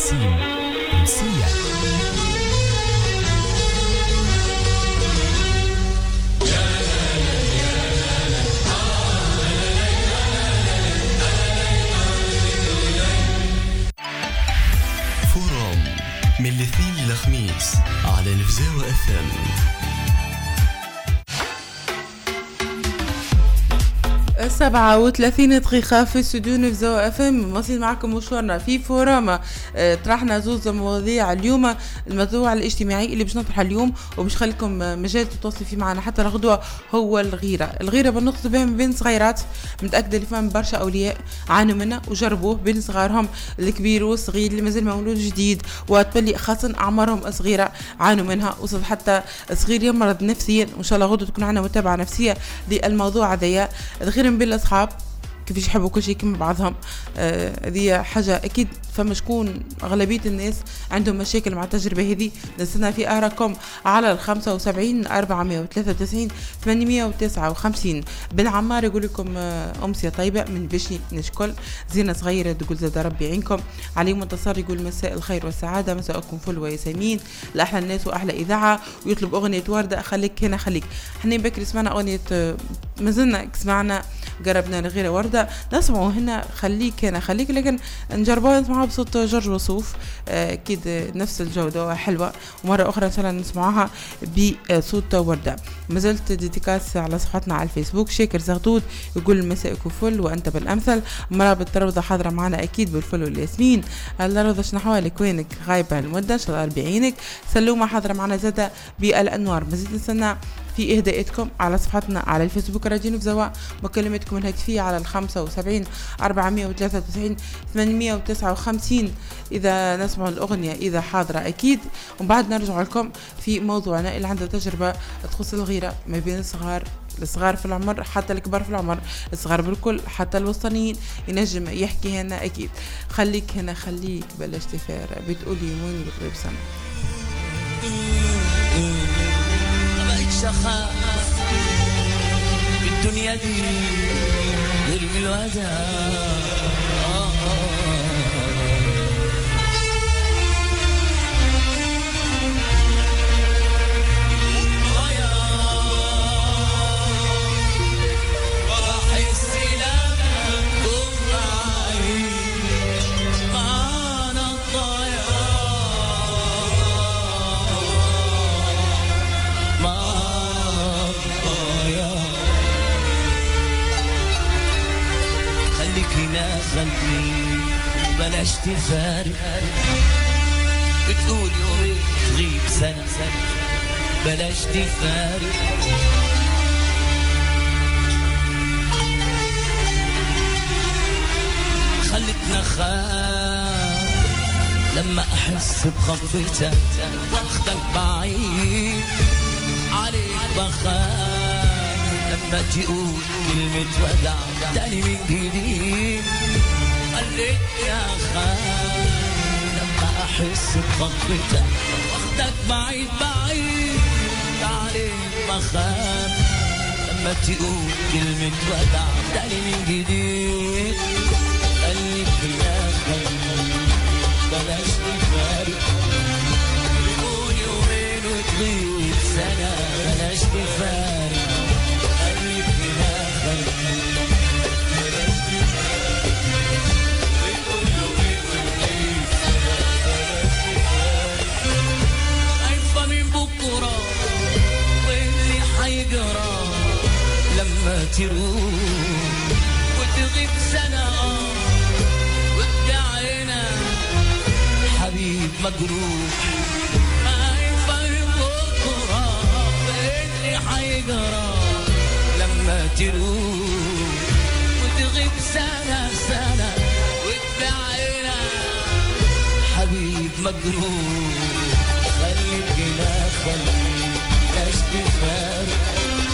نسيم أمسية. فورم من الاثنين للخميس على الفزاوة FM. 37 دقيقة في استوديو نفزاوة FM. واصلين معكم مشوارنا في فورما. طرحنا زوز مواضيع اليوم. الموضوع الاجتماعي اللي باش نطرحه اليوم وباش نخليكم مجال تتواصلوا فيه معنا حتى الغدوة هو الغيرة بنقصد بها من بين صغيرات. متأكدة اللي فهم برشا أولياء عانوا منها وجربوه بين صغارهم، الكبير والصغير اللي مازال مولود جديد، وتبلي خاصة أعمارهم صغيرة عانوا منها. وصل حتى صغير يمرض نفسيا، وإن شاء الله غدوة تكون عنا متابعة نفسية للموضوع هذايا. الغير بالاصحاب كيفاش يحبوا كل شيء كما بعضهم. هذه حاجه اكيد. فما شكون اغلبيه الناس عندهم مشاكل مع التجربه هذه. نستنى في ارائكم على 75 493 859. بن عمار يقول لكم امسيه طيبه من بشني نشكل. زينه صغيره تقول زاد ربي يعينكم. علي منتصر يقول مساء الخير والسعاده، مساءكم فل وياسمين، لاحلى الناس واحلى اذاعه. ويطلب اغنيه ورده خليك هنا خليك. حنا بكري سمعنا اغنيه، مازلنا سمعنا قربنا لغير وردة، نسمعوا هنا خليك هنا خليك، لكن نجربوها نسمعها بصوت جورج وسوف. أكيد نفس الجودة حلوة. ومرة أخرى إن شاء الله نسمعها بصوت وردة. مازلت ديديكاس على صفحتنا على الفيسبوك. شاكر زغدود يقول مساءكم فل وأنت بالأمثل. مرابط الروضة حاضرة معنا أكيد بالفل والياسمين. الروضة شنحوالك وينك غايبة المدة إن شاء الله بعينك. سلومة حاضرة معنا زادة بالأنوار. مازلت نستنى في إهداءاتكم على صفحتنا على الفيسبوك راديو نفزاوة. مكالمتكم الهاتفية على 75 493 859 إذا نسمع الأغنية إذا حاضرة أكيد. وبعد نرجع لكم في موضوعنا اللي عنده تجربة تخص الغيرة ما بين الصغار في العمر حتى الكبار في العمر، الصغار بالكل حتى الوسطانيين. ينجم يحكي هنا أكيد. خليك هنا خليك بلاش تفار. بتقولي وين بتغيب سنة شخاف بالدنيا دي غير من الوداع. بلاش تفارق. بتقول يومين تغيب سنة بلاش تفارق. خلتنا خاف لما أحس بخطفتك واخدك بعيد عليك بخاف لما تقول كلمة وداع تاني من جديد. خليك يا خال لما أحس بخطفتك واخدك بعيد عليك بخاف لما تقول كلمة وداع تاني من جديد. خليك يا خال بلاش تفارق. بيقول يومين وتغيب سنة بلاش تفارق. خليك يا خال لما تروح وتغيب سنة وتدعينا حبيب مجروح. ما يفهم بكرة اللي حيجرى لما تروح وتغيب سنة وتدعينا حبيب مجروح. خليك لا خليك لاش تفارق.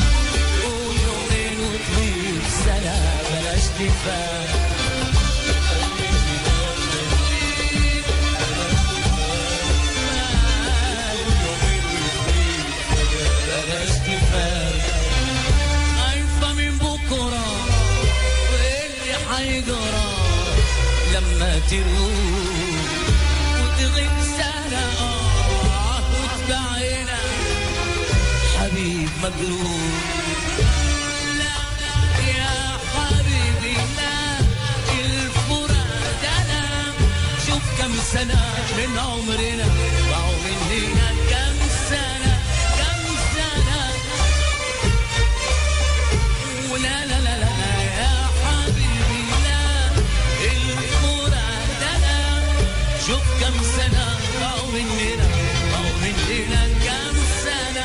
سنة بلاش تفارق. بلاش تفارق. خايفة من بكرة واللي حيجرى لما تروح تغيب سنة وتبعينا حبيب مجروح لا يا حبيبي لا الفراد أنا شوف كم سنة من عمرنا ضاعوا مننا كم سنة ولا لا لا لا يا حبيبي لا الفراد أنا شوف كم سنة ضاعوا مننا كم سنة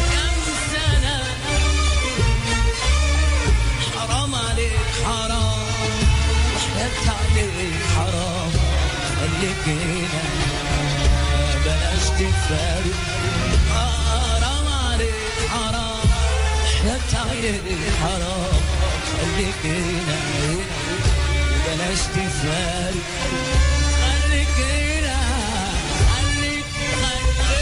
حرام عليك حرام وحياة عليك حرام خليك هنا بلاش تفارق حرام عليك حرام وحياة عليك حرام خليك هنا بلاش تفارق خليك هنا خليك هنا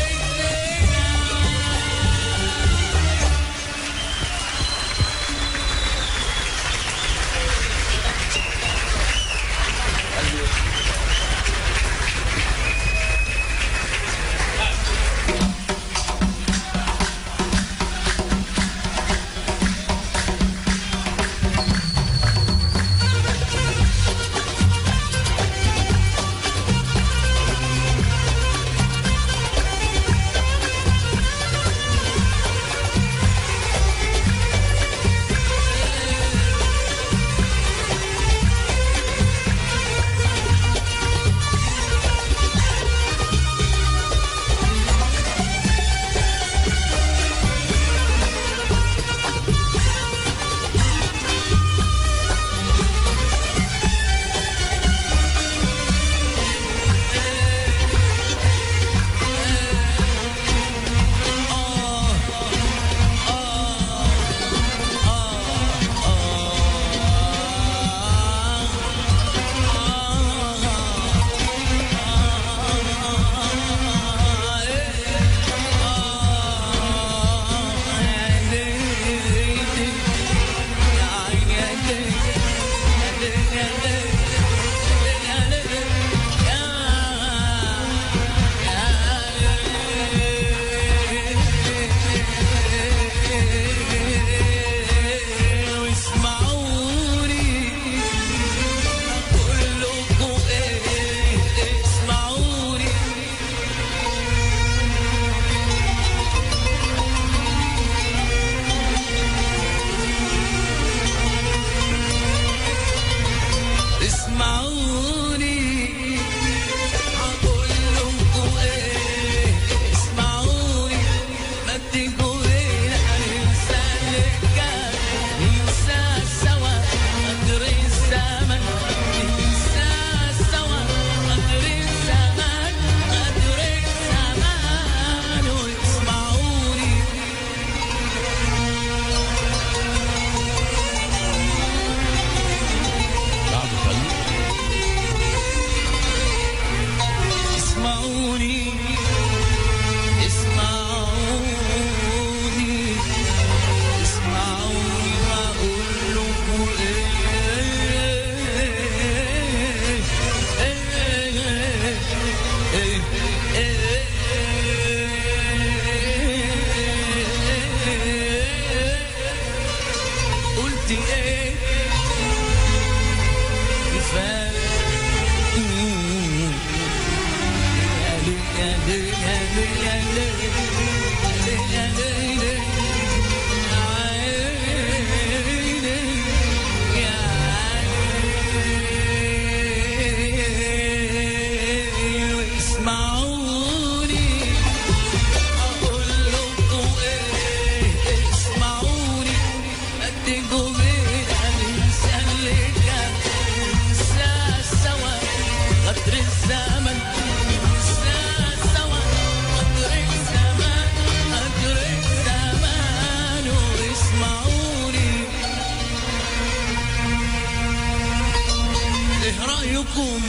رأيكم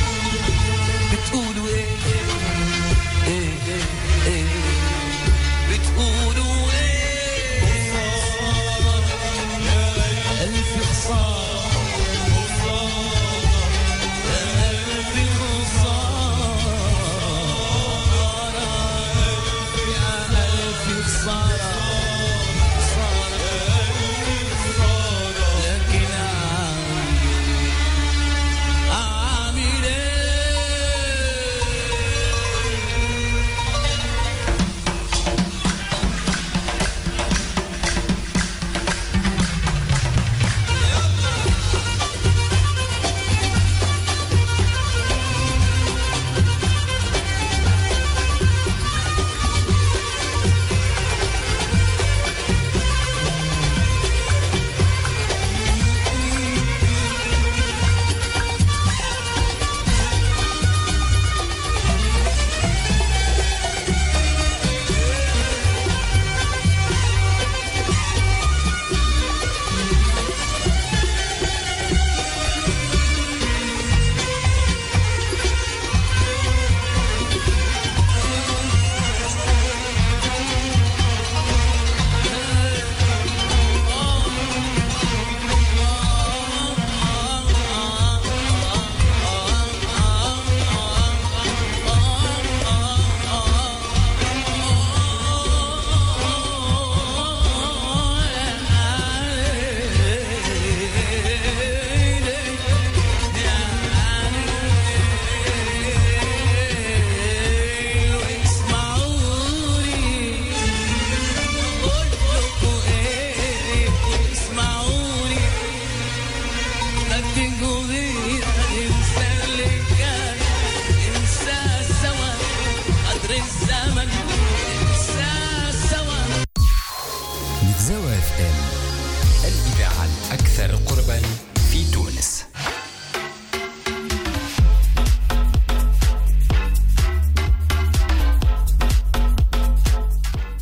بتقولوا ايه بتقولوا ايه ألف خسارة ألف خسارة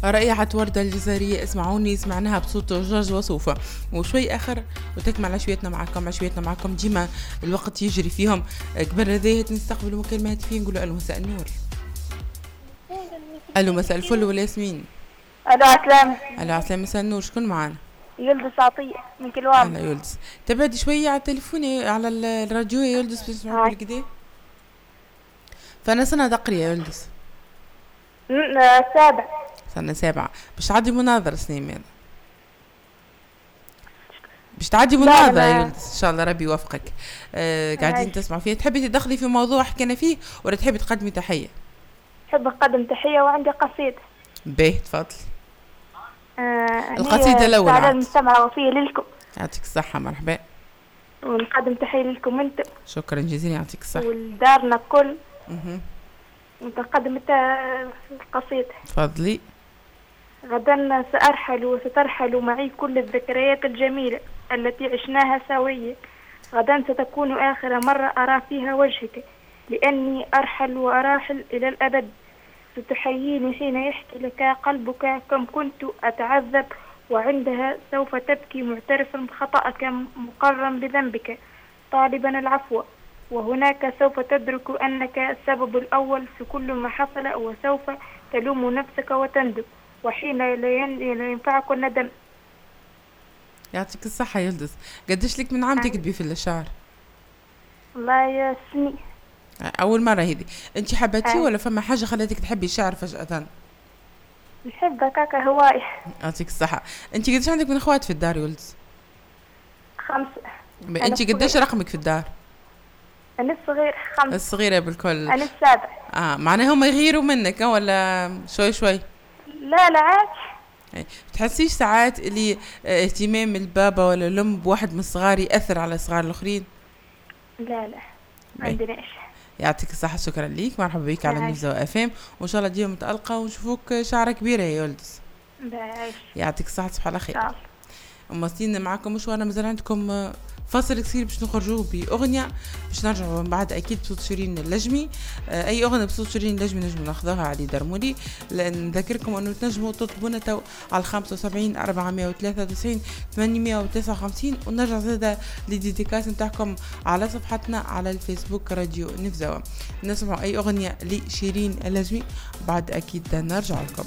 رائعة وردة الجزائرية اسمعوني سمعناها بصوت جورج وصوفة، وشوي آخر وتكمل عشويتنا معكم ديما الوقت يجري فيهم. قبل هذا نستقبل مكالمات فيه نقولوا ألو مساء النور. ألو مساء الفل والياسمين. ألو عسلامة. ألو عسلامة مساء النور. شكون معانا؟ يلدس عطية من كلوان. أهلا يلدس. تبعدي شوية على التليفون على الراديو يا يلدس باش نسمعوك بالكدا. فأنا سنة دقرية يا يلدس. 7. سنة 7 باش تعدي مناظرة سنين باش تعدي مناظرة يا يلدس إن شاء الله ربي يوفقك. قاعدين تسمعوا فيها. تحبي تدخلي في موضوع حكينا فيه ولا تحبي تقدمي تحية؟ حب أقدم تحية وعندي قصيدة. باهي تفضلي. القصيدة الأولى على المستمع وفيه للكم. يعطيك الصحة مرحبا. ونقدم تحية لكم أنت. شكرا جزيلا يعطيك الصحة. ولدارنا الكل. ونقدم القصيدة. تفضلي. غدا سأرحل وسترحل معي كل الذكريات الجميلة التي عشناها سويا. غدا ستكون آخر مرة أرى فيها وجهك، لأني أرحل وأراحل إلى الأبد. ستحييني حين يحكي لك قلبك كم كنت أتعذب، وعندها سوف تبكي معترفا بخطأك مقرا بذنبك طالبا العفو. وهناك سوف تدرك أنك السبب الأول في كل ما حصل، وسوف تلوم نفسك وتندم، وحين لا ينفعك الندم. يعطيك الصحة يلدس. قديش لك من عام تكتبي في الشعر؟ الله يا سني. أول مرة هذه. أنت حبتي ولا فما حاجة خلتك تحبي الشعر فجأة؟ نحب هكاك هواية. يعطيك الصحة. أنت قديش عندك من أخوات في الدار يلدس؟ 5. أنت قديش رقمك في الدار؟ أنا الصغير 5. الصغيرة بالكل. أنا 7. معناها هم يغيروا منك ولا شوي؟ لا عادي. بتحسيش ساعات اللي اهتمام البابا ولا الأم بواحد من الصغار يأثر على صغار الآخرين؟ لا عندناش. يعطيك الصحة. شكرا ليك. مرحبا بك على نفزة FM، وإن شاء الله ديما متألقة ونشوفوك شعرة كبيرة يا يلدس. يعطيك الصحة. تصبح على خير. ومواصلين معكم مشوارنا. مازال عندكم فاصل كثير باش نخرجوا بأغنية باش نرجعوا من بعد أكيد بصوت شيرين اللجمي. أي أغنية بصوت شيرين اللجمي نجموا ناخذوها علي درمولي. لأن نذكركم أنه تنجموا تطلبونا تو على 75 493 859، ونرجع زادا للديديكاس نتاعكم على صفحتنا على الفيسبوك راديو نفزاوة. نسمعوا أي أغنية لشيرين اللجمي بعد أكيد نرجع لكم.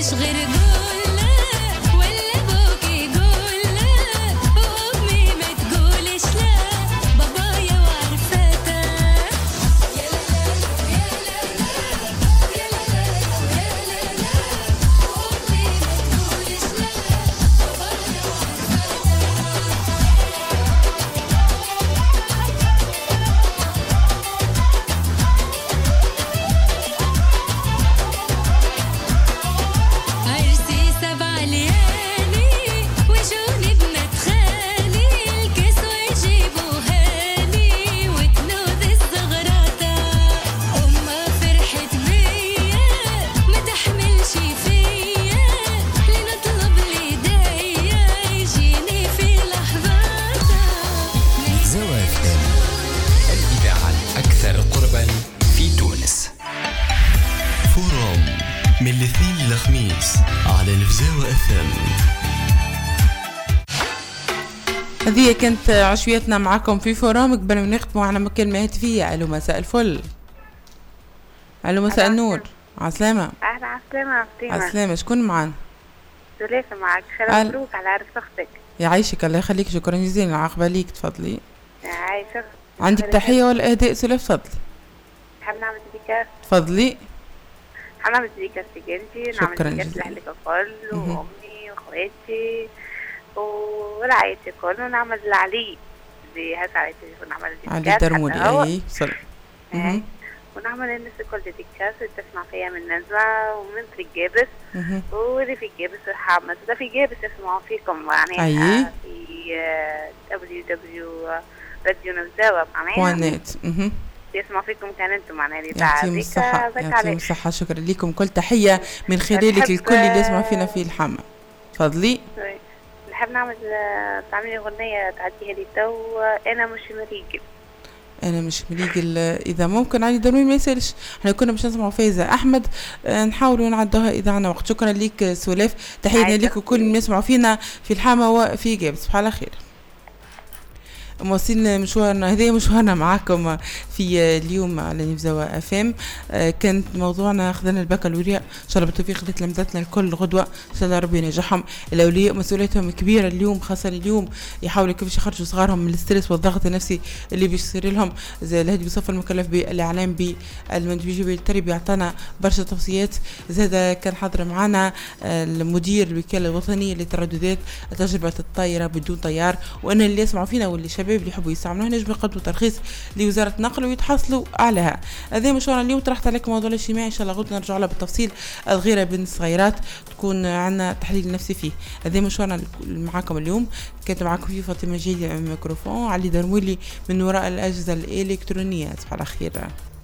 مالكش غير قولة ولا بوك يقول لا وأمي ما تقولش لا بابايا وعرفاته يا لا لا يا لا لا يا لا لا يا لا لا وأمي ما تقولش لا بابايا عرسي 7 ليالي وجوني بنت خالي الكسوة يجيبوها لي وكنوز الزغراتة أمها فرحت بيا ما تحملش فيا لنطلب ليديا يجيني في لحظاتها الفزاوة FM الإذاعة الأكثر قربا في تونس. فورم من الاثنين للخميس على الفزاوة FM. هذه كانت عشويتنا معكم في فورم. قبل ما نختموا على مكالمة هاتفية. الو مساء الفل. الو مساء النور. عسلامة. أهلا عسلامة فاطمة. عسلامة. شكون معانا؟ سلافة معك. خير مبروك على عرس أختك. يعيشك الله يخليك. شكرا جزيلا. عقبة ليك. تفضلي. عايشة. عندك تحية ولا إهداء سلاف؟ تفضلي. حاب نعمل ديكاس. تفضلي. حاب نعمل ديكاس لجدي. شكرا نعمل ديكاس جزيلا. لأهلك الكل وأمي وأخواتي ورعايتي الكل ونعمل لعلي زي هكا على التليفون نعمل ديكاس. علي درموني. أي صل. ونعمل الناس الكل ديكاس تسمع فيها من نزمة ومن في الجابس واللي في الجابس وحامد وده في جابس يسمعوا فيكم معناها في www.radionevzawa معناها يسمع فيكم كان انتم معناها اللي يعطيهم الصحة. يعطيهم الصحة. شكرا لكم. كل تحية من خلالك الكل اللي يسمع فينا في الحامة. تفضلي. نحب نعمل تعملي أغنية تعديها لي تو. أنا مش مريقل. أنا مش مريقل. إذا ممكن علي ضروري ما يسالش. احنا كنا باش نسمعوا فايزة أحمد نحاولوا نعدوها إذا عنا وقت. شكرا ليك سلاف. تحية ليك وكل اللي يسمعوا فينا في الحامة وفي جابس. صباح الله خير. مواصلين مشوارنا. هذا مشوارنا معاكم في اليوم على الفزاوة FM. كانت موضوعنا خذنا البكالوريا ان شاء الله بالتوفيق لتلامذتنا الكل غدوه ان شاء الله ربي ينجحهم. الاولياء مسؤوليتهم كبيره اليوم خاصه اليوم يحاولوا كيفاش يخرجوا صغارهم من الستريس والضغط النفسي اللي بيصير لهم. زي الهدي بصف المكلف بالاعلام بالمنتج بالتربيه يعطينا برشا توصيات. زاد كان حاضر معنا المدير الوكاله الوطنيه للترددات تجربه الطائره بدون طيار. وان اللي يسمعوا فينا واللي شباب اللي يحبوا يستعملوها نجم يقدموا ترخيص لوزاره النقل ويتحصلوا عليها. هذا مشوارنا اليوم. طرحت عليكم موضوع الاجتماعي ان شاء الله غدوه نرجع له بالتفصيل. الغيره بين الصغيرات تكون عندنا تحليل نفسي فيه. هذا مشوارنا معكم اليوم. كنت معكم في فاطمه جيدي من الميكروفون. علي درمولي من وراء الاجهزه الالكترونيه. صباح الخير.